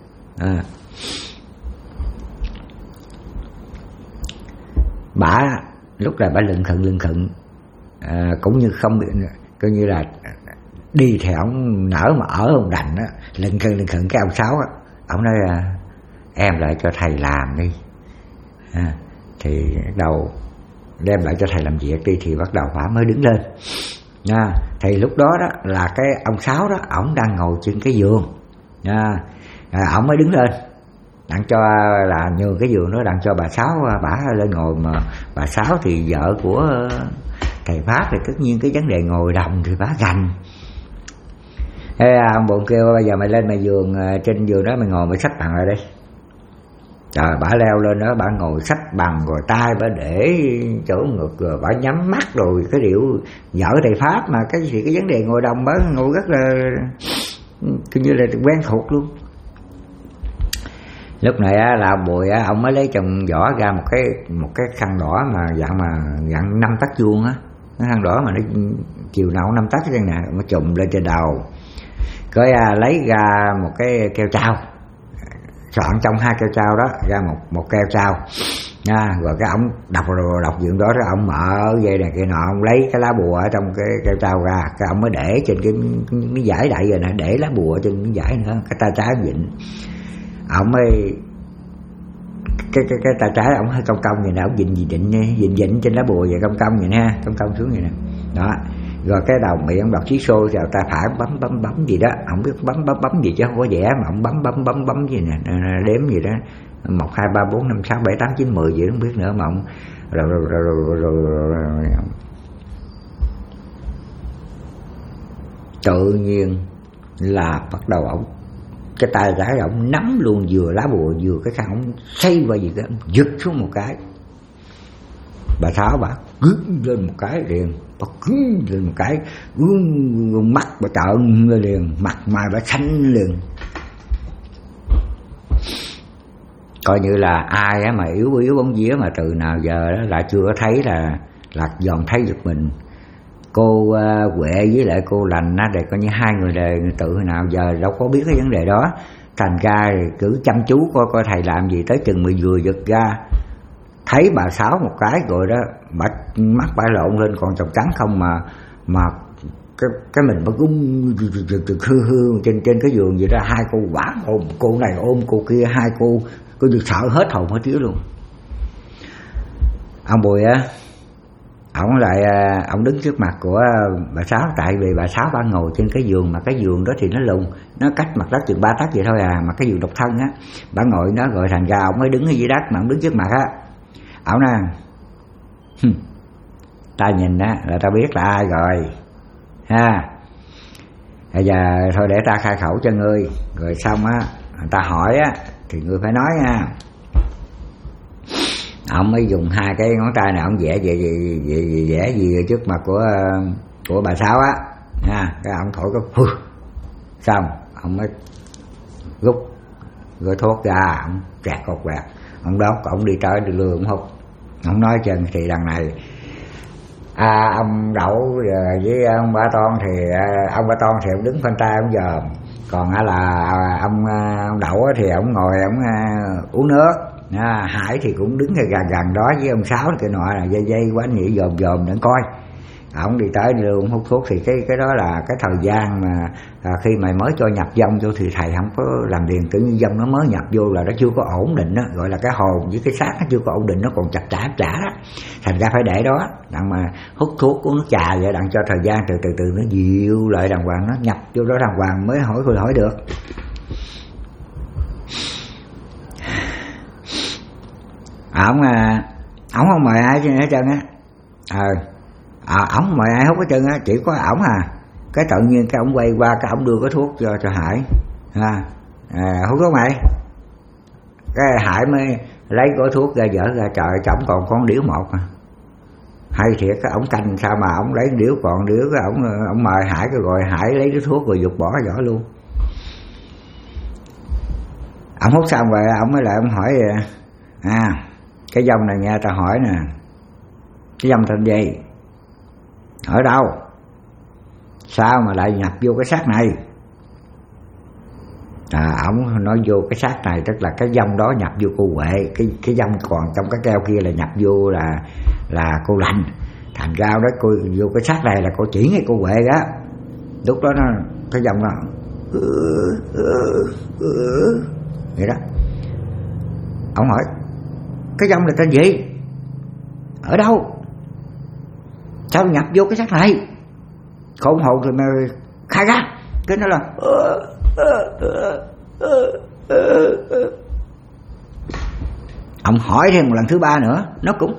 S1: Bà lúc này bà lừng khựng cũng như không coi như là đi theo ông nở mà ở ông đành á, lừng khựng cái ông Sáu á. Ông nói: em lại cho thầy làm đi. Thì đầu đem lại cho thầy làm việc đi, thì bắt đầu bà mới đứng lên. Thì lúc đó là cái ông Sáu đó, ổng đang ngồi trên cái giường, ổng mới đứng lên đặng cho là nhường cái giường đó, đặng cho bà Sáu bả lên ngồi. Mà bà Sáu thì vợ của thầy Pháp thì tất nhiên cái vấn đề ngồi đồng thì bả gành. Thế ông Bụng kêu: bây giờ mày lên mày giường, trên giường đó mày ngồi mày xách bằng lại đây. Trời, bả leo lên đó, bả ngồi xách bằng rồi tay bả để chỗ ngực, rồi bả nhắm mắt rồi cái điệu vợ thầy Pháp. Mà cái vấn đề ngồi đồng bả ngồi rất là cứ như là quen thuộc luôn. Lúc này là Bùi ông mới lấy trong vỏ ra một cái khăn đỏ mà dạng 5 tấc vuông á, cái khăn đỏ mà nó chiều nào 5 tấc đây nè, nó chùm lên trên đầu. Cái lấy ra một cái keo trao, soạn trong 2 keo trao đó ra một keo trao rồi cái ông đọc chuyện đó rồi ông mở dây này kia nọ, ông lấy cái lá bùa ở trong cái keo trao ra, cái ông mới để trên cái giải đậy rồi nè, để lá bùa trên cái giải nữa, cái tay trái vịnh. Ông mới cái tay trái ông hơi cong vậy nè, ông vịnh trên lá bùa vậy, cong vậy nè, cong xuống vậy nè đó. Rồi cái đầu miệng ông đọc chiếc xô, rồi tay phải bấm gì đó, không biết bấm gì chứ không có vẽ, mà ông bấm gì nè, đếm gì đó, 1 2 3 4 5 6 7 8 9 10 gì đó không biết nữa. Mà ông rồi tự nhiên là bắt đầu ông cái tay trái ông nắm luôn, vừa lá bùa vừa cái khăn, ông xây vào gì đó, ông giật xuống một cái. Bà Sáu bà cứng lên một cái liền, bà cứng lên một cái, mắt bà trợn lên liền, mặt mày bà xanh liền. Coi như là ai mà yếu bóng vía mà từ nào giờ đó là chưa có thấy là giòn thấy giật mình. Cô Huệ với lại cô Lành á, để coi như 2 người đề tự nào giờ đâu có biết cái vấn đề đó, thành ra cứ chăm chú coi thầy làm gì, tới chừng mình vừa giật ra thấy bà Sáu một cái rồi đó, mắt bà lộn lên còn tròng trắng không, mà cái mình bà gung hư trên cái giường vậy đó. 2 cô quả ôm, cô này ôm cô kia, 2 cô cứ sợ hết hồn hết vía luôn. Ông Bùi á, ông đứng trước mặt của bà Sáu, tại vì bà Sáu bà ngồi trên cái giường, mà cái giường đó thì nó lùn, nó cách mặt đất chừng 3 tấc vậy thôi à, mà cái giường độc thân á, bà ngồi nó rồi thành ra ông mới đứng ở dưới đất, mà ông đứng trước mặt á, ông nè, ta nhìn á là ta biết là ai rồi ha. Bây giờ thôi để ta khai khẩu cho ngươi, rồi xong á người ta hỏi á thì ngươi phải nói nha. Ông mới dùng 2 cái ngón tay này ông vẽ vẽ gì trước mặt của bà Sáu á nha. Cái ông thổi cái xong ông mới rút rồi thuốc ra, ông chẹt cột quẹt, ông đốt, ông đi tới đi lui, ông hút. Ông nói chân thì đằng này ông Đậu với ông Ba Toan thì ông Ba Toan thì ông đứng khoanh tay ông dòm, còn là ông Đậu thì ông ngồi ông uống nước. Hải thì cũng đứng gần đó với ông Sáu cái nọ là dây quán nhị dòm để coi. Ông đi tới đi luôn hút thuốc, thì cái đó là cái thời gian mà khi mày mới cho nhập dông vô thì thầy không có làm liền, tự nhiên dông nó mới nhập vô là nó chưa có ổn định đó, gọi là cái hồn với cái xác nó chưa có ổn định, nó còn chặt chả đó, thành ra phải để đó đặng mà hút thuốc uống nước trà vậy, đặng cho thời gian từ từ nó dịu lại đàng hoàng, nó nhập vô đó đàng hoàng mới hỏi được. Ổng không mời ai hết trơn á. Ổng không mời ai hút hết trơn á, chỉ có ổng cái tự nhiên cái ổng quay qua cái ổng đưa cái thuốc cho Hải hút thuốc mày. Cái Hải mới lấy cái thuốc ra dở ra, trời chổng còn con điếu một hay thiệt, cái ổng canh sao mà ổng lấy điếu còn điếu, cái ổng mời Hải cái rồi Hải lấy cái thuốc rồi giục bỏ cái vỏ luôn. Ổng hút xong rồi ổng mới lại ổng hỏi cái dông này nghe ta hỏi nè, cái dông tên gì, ở đâu, sao mà lại nhập vô cái xác này? Ổng nói vô cái xác này tức là cái dông đó nhập vô cô Huệ, cái dông còn trong cái keo kia là nhập vô là cô Lành, thành ra đó cô vô cái xác này là cô chỉ ngay cô Huệ đó. Lúc đó nó cái dông nó vậy đó. Ông hỏi cái dông là tên gì, ở đâu, sao nhập vô cái xác này? Khôn hồn thì mày khai ra. Cái nó là ông hỏi thêm một lần thứ 3 nữa, nó cũng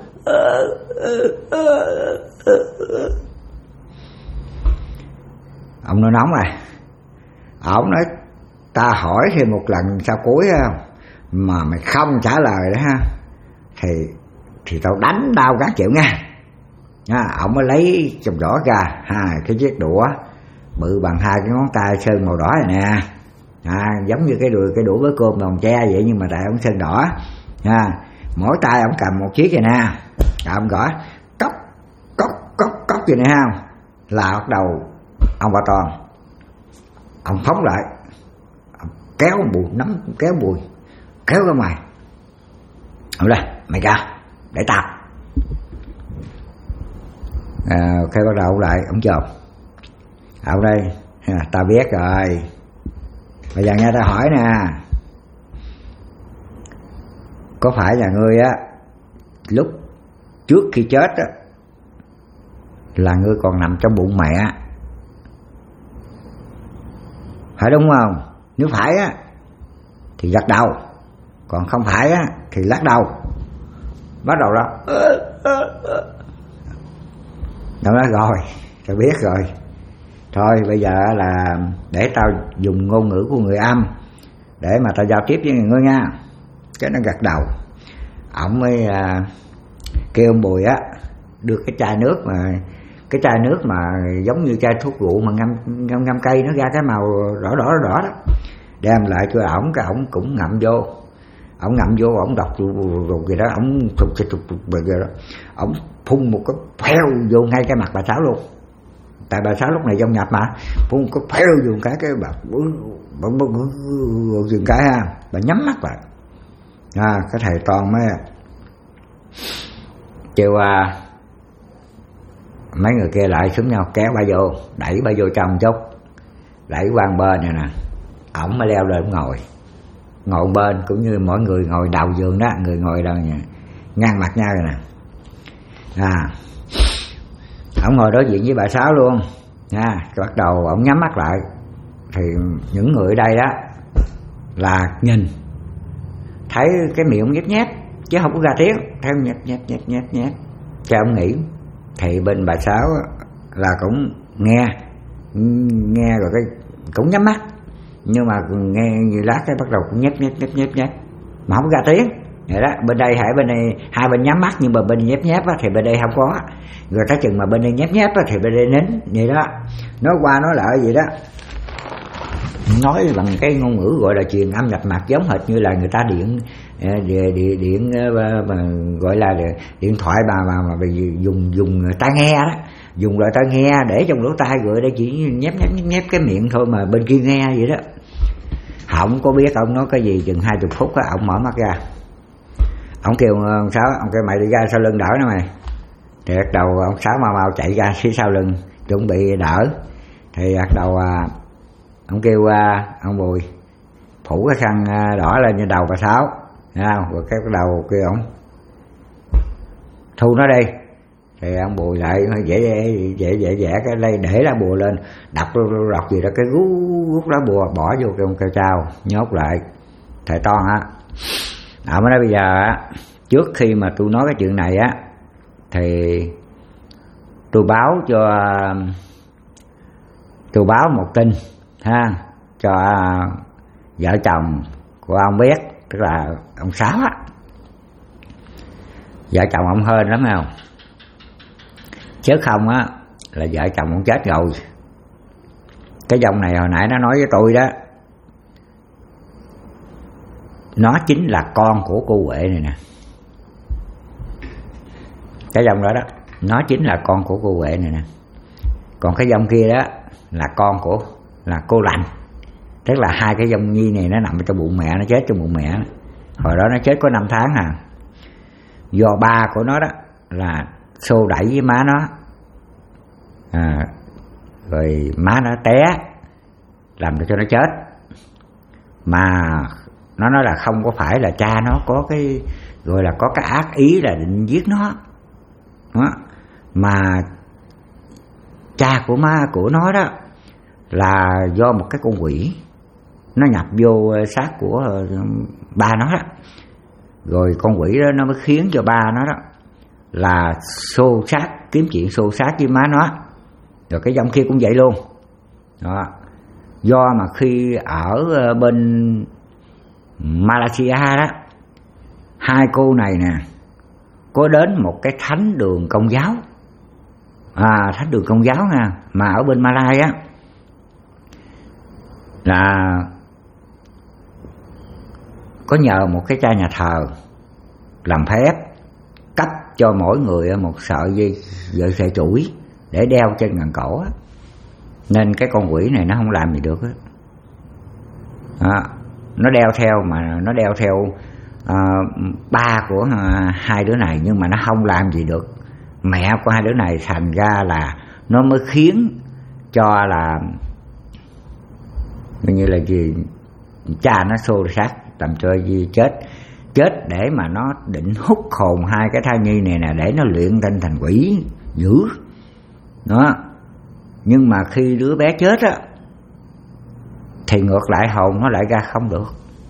S1: ông nó nóng rồi. Ông nói ta hỏi thêm một lần sau cuối mà mày không trả lời đó ha, thì tao đánh đau các triệu nha. Ông mới lấy trong đỏ ra 2 cái chiếc đũa bự bằng 2 cái ngón tay sơn màu đỏ này nè, giống như cái đũa với cơm đồng tre vậy, nhưng mà tại ông sơn đỏ. Mỗi tay ông cầm một chiếc vậy nè, ông gõ cốc cốc cốc cốc vậy nè ha, là bắt đầu ông Ba Toan ông phóng lại, ông kéo bùi, nắm kéo bùi, kéo ra ngoài. Ông đây mày ra để tao. Khi bắt đầu ông lại ông chồm, ông đây tao biết rồi, bây giờ nghe tao hỏi nè, có phải là ngươi á lúc trước khi chết á là ngươi còn nằm trong bụng mẹ, phải đúng không? Nếu phải á thì gật đầu, còn không phải á thì lắc đầu. Bắt đầu đó nó nói rồi, tao biết rồi, thôi bây giờ là để tao dùng ngôn ngữ của người âm để mà tao giao tiếp với ngươi nha. Cái nó gật đầu. Ổng mới kêu ông Bùi á đưa cái chai nước mà giống như chai thuốc rượu mà ngâm cây, nó ra cái màu đỏ đó, đem lại cho ổng. Cái ổng cũng ngậm vô, ổng đọc rồi gì đó, ổng rồi đó, ổng phun một cái phèo vô ngay cái mặt bà Sáu luôn, tại bà Sáu lúc này trong nhập mà, phun cái phèo vô cái bà dừng cái ha, bà nhắm mắt lại. Cái thầy Toàn mới kêu mấy người kia lại xuống nhau, kéo bà vô, đẩy bà vô trong chút, đẩy qua bên này nè. Ổng mới leo lên ngồi bên, cũng như mỗi người ngồi đầu giường đó, người ngồi đâu ngang mặt nhau rồi nè. Ông ngồi đối diện với bà Sáu luôn nha. Bắt đầu ông nhắm mắt lại, thì những người ở đây đó là nhìn thấy cái miệng nhép nhép chứ không có ra tiếng, thấy ông nhép. Cho ông nghĩ. Thì bên bà Sáu là cũng nghe rồi cái cũng nhắm mắt, nhưng mà nghe như lát cái bắt đầu cũng nhép mà không ra tiếng vậy đó. Bên đây bên đây hai bên nhắm mắt, nhưng mà bên nhép thì bên đây không có. Rồi tới chừng mà bên đây nhép thì bên đây nín vậy đó. Nói qua nói lại vậy đó, nói bằng cái ngôn ngữ gọi là truyền âm nhập mật, giống hệt như là người ta điện gọi là điện thoại mà dùng tai nghe đó, dùng loại tai nghe để trong lỗ tai, rồi đây chỉ nhép cái miệng thôi mà bên kia nghe vậy đó. Không có biết ông nói cái gì. Chừng 20 phút á, ông mở mắt ra, ông kêu ông Sáu, ông kêu mày đi ra sau lưng đỡ nó mày. Thì bắt đầu ông Sáu mau chạy ra phía sau lưng chuẩn bị đỡ. Thì bắt đầu ông kêu ông Bùi phủ cái khăn đỏ lên trên đầu bà Sáu, rồi cái đầu kêu ông thu nó đi. Thì ông Bùi lại vẽ cái đây để lá bùa lên, đọc đọc gì đó, cái gút lá bùa bỏ vô trong cây trao nhốt lại. Thầy Toan á, mới nói bây giờ á, trước khi mà tôi nói cái chuyện này á, thì tôi báo một tin cho vợ chồng của ông biết, tức là ông Sáu á. Vợ chồng ông hên lắm không, chứ không á là vợ chồng ông chết rồi. Cái dòng này hồi nãy nó nói với tôi đó, nó chính là con của cô Huệ này nè. Cái dòng đó đó, nó chính là con của cô Huệ này nè. Còn cái dòng kia đó là con của là cô Lành. Tức là hai cái dòng nhi này nó nằm trong bụng mẹ, nó chết trong bụng mẹ. Hồi đó nó chết có 5 tháng à. Do ba của nó đó là xô đẩy với má nó, rồi má nó té làm cho nó chết. Mà nó nói là không có phải là cha nó có cái gọi là có cái ác ý là định giết nó đó. Mà cha của má của nó đó là do một cái con quỷ nó nhập vô xác của ba nó đó. Rồi con quỷ đó nó mới khiến cho ba nó đó là xô xát, kiếm chuyện xô xát với má nó. Rồi cái dòng kia cũng vậy luôn đó. Do mà khi ở bên Malaysia đó, hai cô này nè có đến một cái thánh đường Công giáo, thánh đường Công giáo nha, mà ở bên Malai á, là có nhờ một cái cha nhà thờ làm phép cấp cho mỗi người một sợi sợi chuỗi để đeo trên ngàn cổ á. Nên cái con quỷ này nó không làm gì được á. Nó đeo theo, mà nó đeo theo ba của hai đứa này, nhưng mà nó không làm gì được mẹ của hai đứa này. Thành ra là nó mới khiến cho là như là gì, cha nó xô sát làm cho gì chết để mà nó định hút hồn hai cái thai nhi này nè, để nó luyện tinh thành quỷ dữ đó. Nhưng mà khi đứa bé chết á thì ngược lại hồn nó lại ra không được.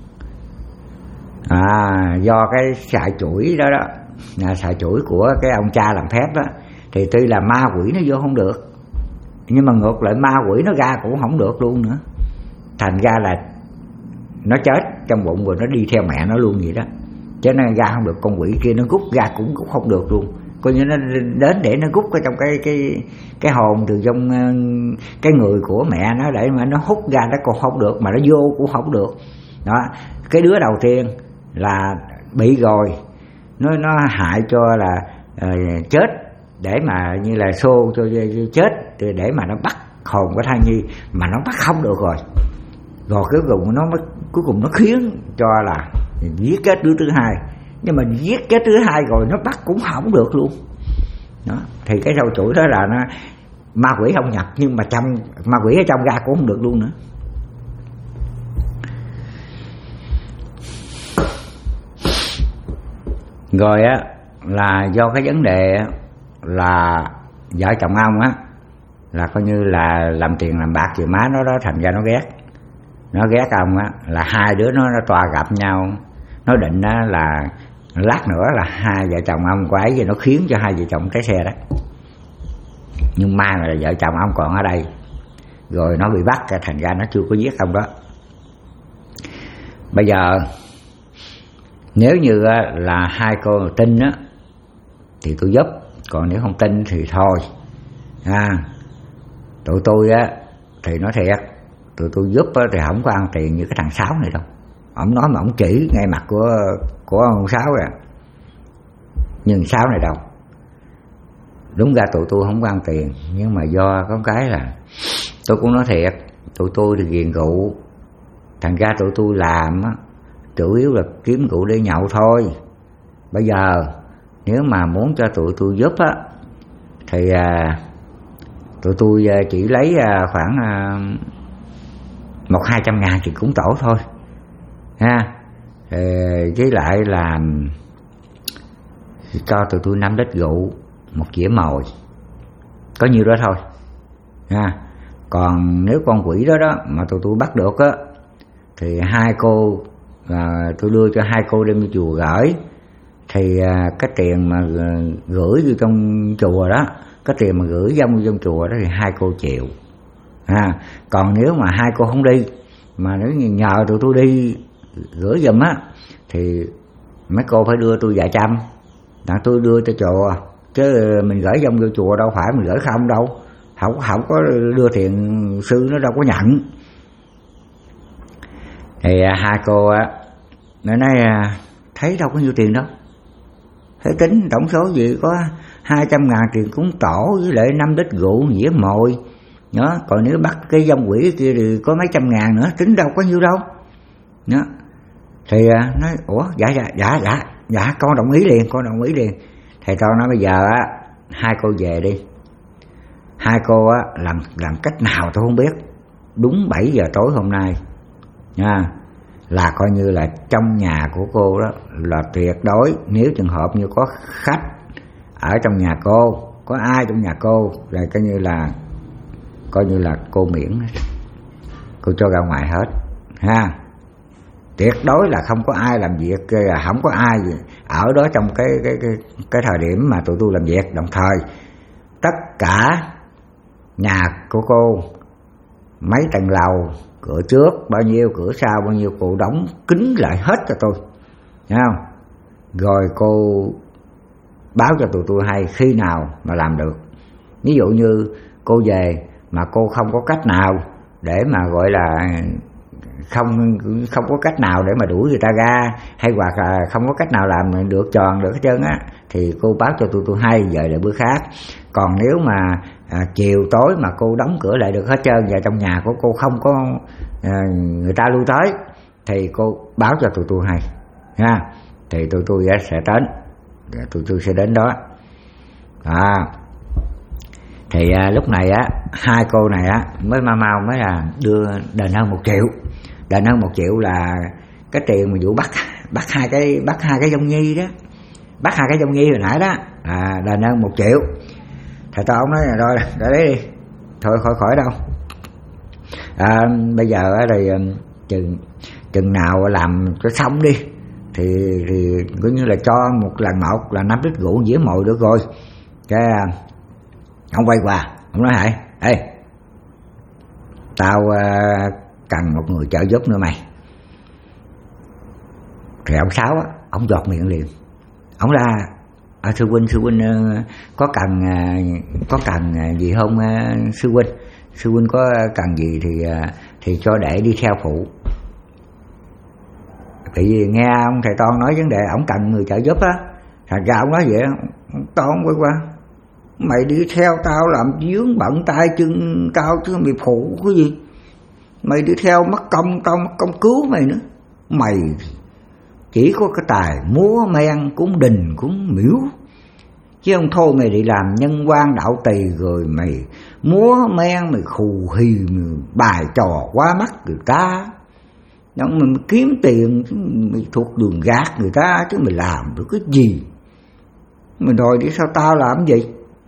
S1: Do cái sợi chuỗi đó sợi chuỗi của cái ông cha làm phép đó, thì tuy là ma quỷ nó vô không được, nhưng mà ngược lại ma quỷ nó ra cũng không được luôn nữa. Thành ra là nó chết trong bụng rồi nó đi theo mẹ nó luôn vậy đó, cho nên ra không được. Con quỷ kia nó rút ra cũng không được luôn, coi như nó đến để nó rút ở trong cái hồn từ trong cái người của mẹ nó, để mà nó hút ra nó còn không được, mà nó vô cũng không được đó. Cái đứa đầu tiên là bị rồi, nó hại cho là chết, để mà như là xô cho chết, để mà nó bắt hồn của thai nhi, mà nó bắt không được rồi cuối cùng nó khiến cho là giết chết đứa thứ hai. Nhưng mà giết cái thứ hai rồi nó bắt cũng không được luôn đó. Thì cái rau chuỗi đó là nó ma quỷ không nhập, nhưng mà trong ma quỷ ở trong ra cũng không được luôn nữa. Rồi á là do cái vấn đề là vợ chồng ông á là coi như là làm tiền làm bạc gì má nó đó, thành ra nó ghét ông á, là hai đứa nó tòa gặp nhau, nó định á là lát nữa là hai vợ chồng ông quái gì nó khiến cho hai vợ chồng cái xe đó. Nhưng mai là vợ chồng ông còn ở đây rồi nó bị bắt, thành ra nó chưa có giết ông đó. Bây giờ nếu như là hai cô tin á thì tôi giúp, còn nếu không tin thì thôi. Tụi tôi á thì nói thiệt, tụi tôi giúp á thì không có ăn tiền như cái thằng Sáu này đâu. Ông nói mà ông chỉ ngay mặt của ông Sáu à, nhưng Sáu này đâu. Đúng ra tụi tôi không có ăn tiền, nhưng mà do có cái là tôi cũng nói thiệt, tụi tôi thì ghiền rượu, thành ra tụi tôi làm á chủ yếu là kiếm rượu để nhậu thôi. Bây giờ nếu mà muốn cho tụi tôi giúp á thì tụi tôi chỉ lấy khoảng 100-200 ngàn thì cũng tổ thôi ha. Với lại là cho tụi tôi 5 lít rượu, 1 dĩa mồi, có nhiêu đó thôi ha. Còn nếu con quỷ đó mà tụi tôi bắt được á thì hai cô tôi đưa cho hai cô đem đi chùa gửi, thì cái tiền mà gửi vô trong chùa đó, cái tiền mà gửi dông vô trong chùa đó thì hai cô chịu ha. Còn nếu mà hai cô không đi mà nếu nhờ tụi tôi đi gửi giùm á thì mấy cô phải đưa tôi vài trăm, đặng tôi đưa cho chùa, chứ mình gửi dông vô chùa đâu phải mình gửi không đâu, không có đưa tiền sư nó đâu có nhận. Thì hai cô á nó nói thấy đâu có nhiêu tiền đâu, thấy tính tổng số gì có 200 ngàn tiền cúng tổ với lại 5 lít rượu dĩa mồi đó. Còn nếu bắt cái dông quỷ kia thì có mấy trăm ngàn nữa, tính đâu có nhiêu đâu đó. Thì nói ủa dạ con đồng ý liền. Thầy con nói bây giờ á hai cô về đi. Hai cô á làm cách nào tôi không biết, đúng 7 giờ tối hôm nay nha, là coi như là trong nhà của cô đó là tuyệt đối, nếu trường hợp như có khách ở trong nhà cô, có ai trong nhà cô là coi như là cô miễn, cô cho ra ngoài hết ha. Tuyệt đối là không có ai làm việc, không có ai ở đó trong cái thời điểm mà tụi tôi làm việc. Đồng thời tất cả nhà của cô, mấy tầng lầu, cửa trước bao nhiêu, cửa sau bao nhiêu, cô đóng kín lại hết cho tôi, thấy không? Rồi cô báo cho tụi tôi hay khi nào mà làm được. Ví dụ như cô về mà cô không có cách nào để mà gọi là không có cách nào để mà đuổi người ta ra, hay hoặc là không có cách nào làm được tròn được hết trơn á, thì cô báo cho tụi tôi hay, giờ là bữa khác. Còn nếu mà chiều tối mà cô đóng cửa lại được hết trơn và trong nhà của cô không có người ta lui tới thì cô báo cho tụi tôi hay ha, thì tụi tôi sẽ đến, tụi tôi sẽ đến đó. Thì lúc này á hai cô này á mới mau mới là đưa đền hơn 1 triệu. Đền hơn 1 triệu là cái tiền mà vụ bắt hai cái dông nhi đó, bắt hai cái dông nhi hồi nãy đó, đền hơn 1 triệu. Thầy to ông nói là rồi lấy đi thôi, khỏi đâu. Bây giờ thì chừng nào làm cho xong đi thì coi như là cho một lần một là 5 lít rượu dĩa mồi được rồi. Cái ông quay qua ông nói hãy ê, tao cần một người trợ giúp nữa mày. Thì ông Sáu á, ông giọt miệng liền, ông la sư huynh có cần gì không sư huynh có cần gì thì cho để đi theo phụ. Tại vì nghe ông thầy Toan nói vấn đề ổng cần người trợ giúp á, thành ra ông nói vậy. Toan quay qua, mày đi theo tao làm dướng bận tay chân tao chứ mày phụ cái gì? Mày đi theo mất công tao mất công cứu mày nữa. Mày chỉ có cái tài múa men cúng đình cúng miếu, chứ không thôi mày đi làm nhân quan đạo tỳ rồi mày múa men, mày khù hì, mày bài trò quá mắt người ta. Đó, mày kiếm tiền, mày thuộc đường gạt người ta chứ mày làm được cái gì? Mày đòi đi sao tao làm gì?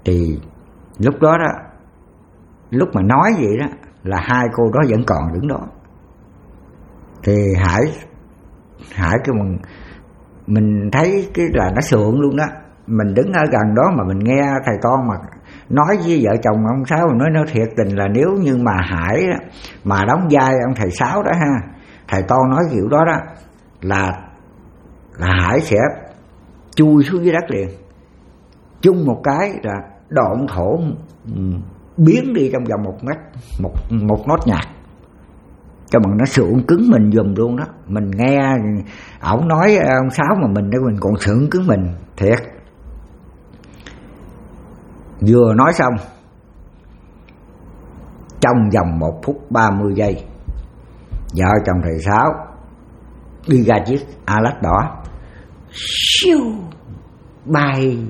S1: Thì lúc đó đó, lúc mà nói vậy đó là hai cô đó vẫn còn đứng đó. Thì Hải cái mình thấy cái là nó sượng luôn đó. Mình đứng ở gần đó mà mình nghe thầy Toan mà nói với vợ chồng ông Sáu, nói thiệt tình là nếu như mà Hải mà đóng vai ông thầy Sáu đó ha, thầy Toan nói kiểu đó đó là Hải sẽ chui xuống dưới đất liền, chung một cái là đoạn thổ biến đi trong vòng một nốt nhạc, cho bằng nó sượng cứng mình dùm luôn đó. Mình nghe ổng nói ông Sáu mà mình còn sượng cứng mình thiệt. Vừa nói xong, trong vòng 1 phút 30 giây, vợ chồng thầy Sáu đi ra chiếc Alex đỏ, siêu bay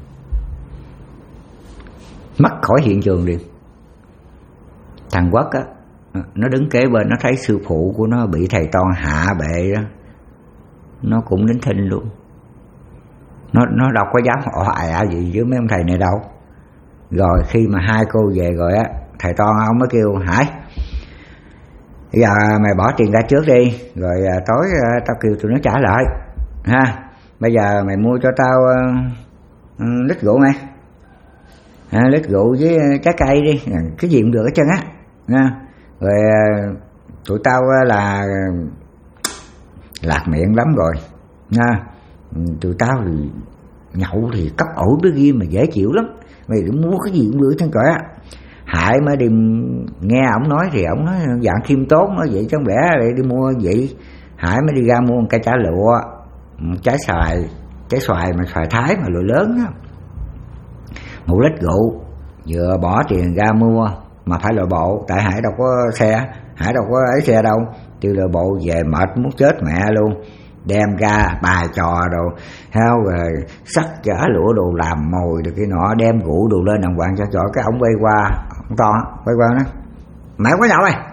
S1: mất khỏi hiện trường liền. Thằng Quốc á, nó đứng kế bên, nó thấy sư phụ của nó bị thầy Toan hạ bệ đó, nó cũng nín thinh luôn. Nó đâu có dám òa gì với mấy ông thầy này đâu. Rồi khi mà hai cô về rồi á, thầy Toan ông mới kêu Hải, bây giờ mày bỏ tiền ra trước đi, rồi tối tao kêu tụi nó trả lại ha. Bây giờ mày mua cho tao lít rượu mày, lít rượu với trái cây đi, cái gì cũng được hết trơn á nha. Rồi tụi tao là lạc miệng lắm rồi nha. Tụi tao thì nhậu thì cốc ổ đứa kia mà dễ chịu lắm, mày đừng mua cái gì cũng được chân cõi á. Hải mới đi nghe ổng nói thì ổng nói dạng khiêm tốn nói vậy chứ không lẽ lại đi mua vậy. Hải mới đi ra mua một cây chả lụa, một trái xoài mà xoài Thái mà loại lớn đó, 1 lít rượu, vừa bỏ tiền ra mua mà phải loại bộ, tại Hải đâu có xe, Hải đâu có ấy xe đâu, tiêu loại bộ về mệt muốn chết mẹ luôn, đem ra bài trò đồ heo rồi sắc chả lụa đồ làm mồi được cái nọ, đem rượu đồ lên đàng hoàng cho trọ. Cái ông quay qua, ông to quay qua nó, mày không có nhậu mày.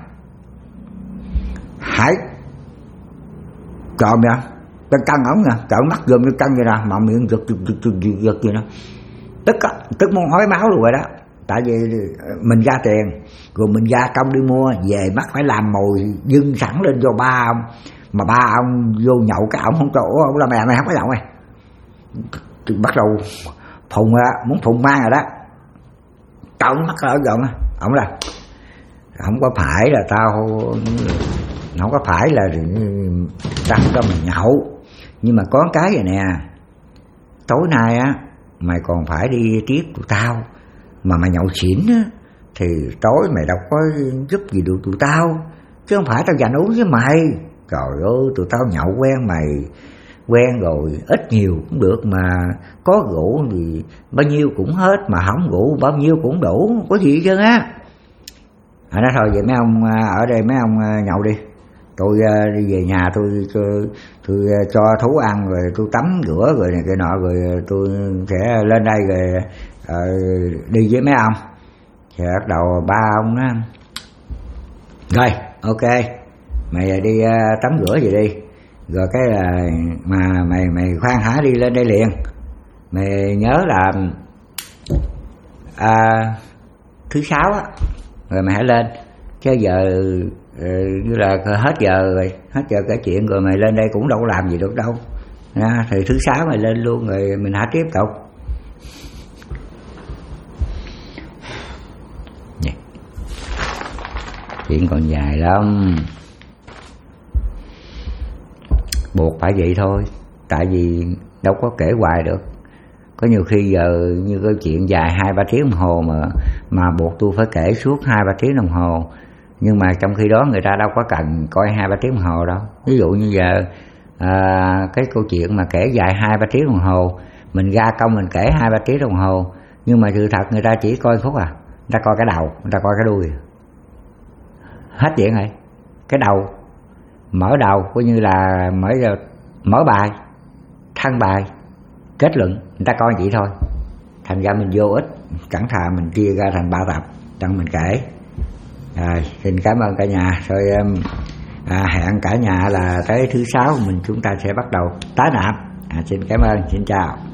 S1: Hải tròn vậy, cái căng ổng nè, trợn mắt gừng cái căng vậy nè, mà miệng giật vậy đó, tức muốn hói máu luôn rồi đó. Tại vì mình ra tiền rồi mình ra công đi mua về mắc phải làm mồi dưng sẵn lên cho ba ông, mà ba ông vô nhậu cái ổng không cho, ông là mày không có nhậu mày. Bắt đầu phùng ra, muốn phùng mang rồi đó, trợn mắt ở giận. Ổng là không có phải là tao không có phải là tao không cho mình nhậu, nhưng mà có cái vậy nè, tối nay á mày còn phải đi tiếp tụi tao, mà mày nhậu xỉn á thì tối mày đâu có giúp gì được tụi tao, chứ không phải tao dành uống với mày. Trời ơi, tụi tao nhậu quen mày, quen rồi, ít nhiều cũng được, mà có rượu thì bao nhiêu cũng hết, mà không rượu bao nhiêu cũng đủ, không có gì hết trơn á. Nói thôi vậy mấy ông ở đây mấy ông nhậu đi, tôi đi về nhà tôi cho thú ăn, rồi tôi tắm rửa rồi này cái nọ, rồi tôi sẽ lên đây rồi đi với mấy ông. Thì bắt đầu ba ông đó, rồi ok mày đi tắm rửa gì đi, rồi cái là mà mày khoan hả đi lên đây liền, mày nhớ là thứ 6 á, rồi mày hãy lên, chứ giờ như là hết giờ rồi, hết giờ kể chuyện rồi mày lên đây cũng đâu có làm gì được đâu nha. Thì thứ 6 mày lên luôn rồi mình hãy tiếp tục. Chuyện còn dài lắm, buộc phải vậy thôi, tại vì đâu có kể hoài được. Có nhiều khi giờ như câu chuyện dài 2-3 tiếng đồng hồ mà buộc tôi phải kể suốt 2-3 tiếng đồng hồ, nhưng mà trong khi đó người ta đâu có cần coi 2-3 tiếng đồng hồ đâu. Ví dụ như giờ cái câu chuyện mà kể dài 2-3 tiếng đồng hồ, mình ra công mình kể 2-3 tiếng đồng hồ, nhưng mà sự thật người ta chỉ coi phút người ta coi cái đầu, người ta coi cái đuôi, hết chuyện rồi. Cái đầu, mở đầu coi như là mở bài, thân bài, kết luận, người ta coi vậy thôi. Thành ra mình vô ích, chẳng thà mình chia ra thành 3 tập cho mình kể. Rồi, xin cảm ơn cả nhà. Rồi hẹn cả nhà là tới thứ 6 chúng ta sẽ bắt đầu tái nạp. Xin cảm ơn, xin chào.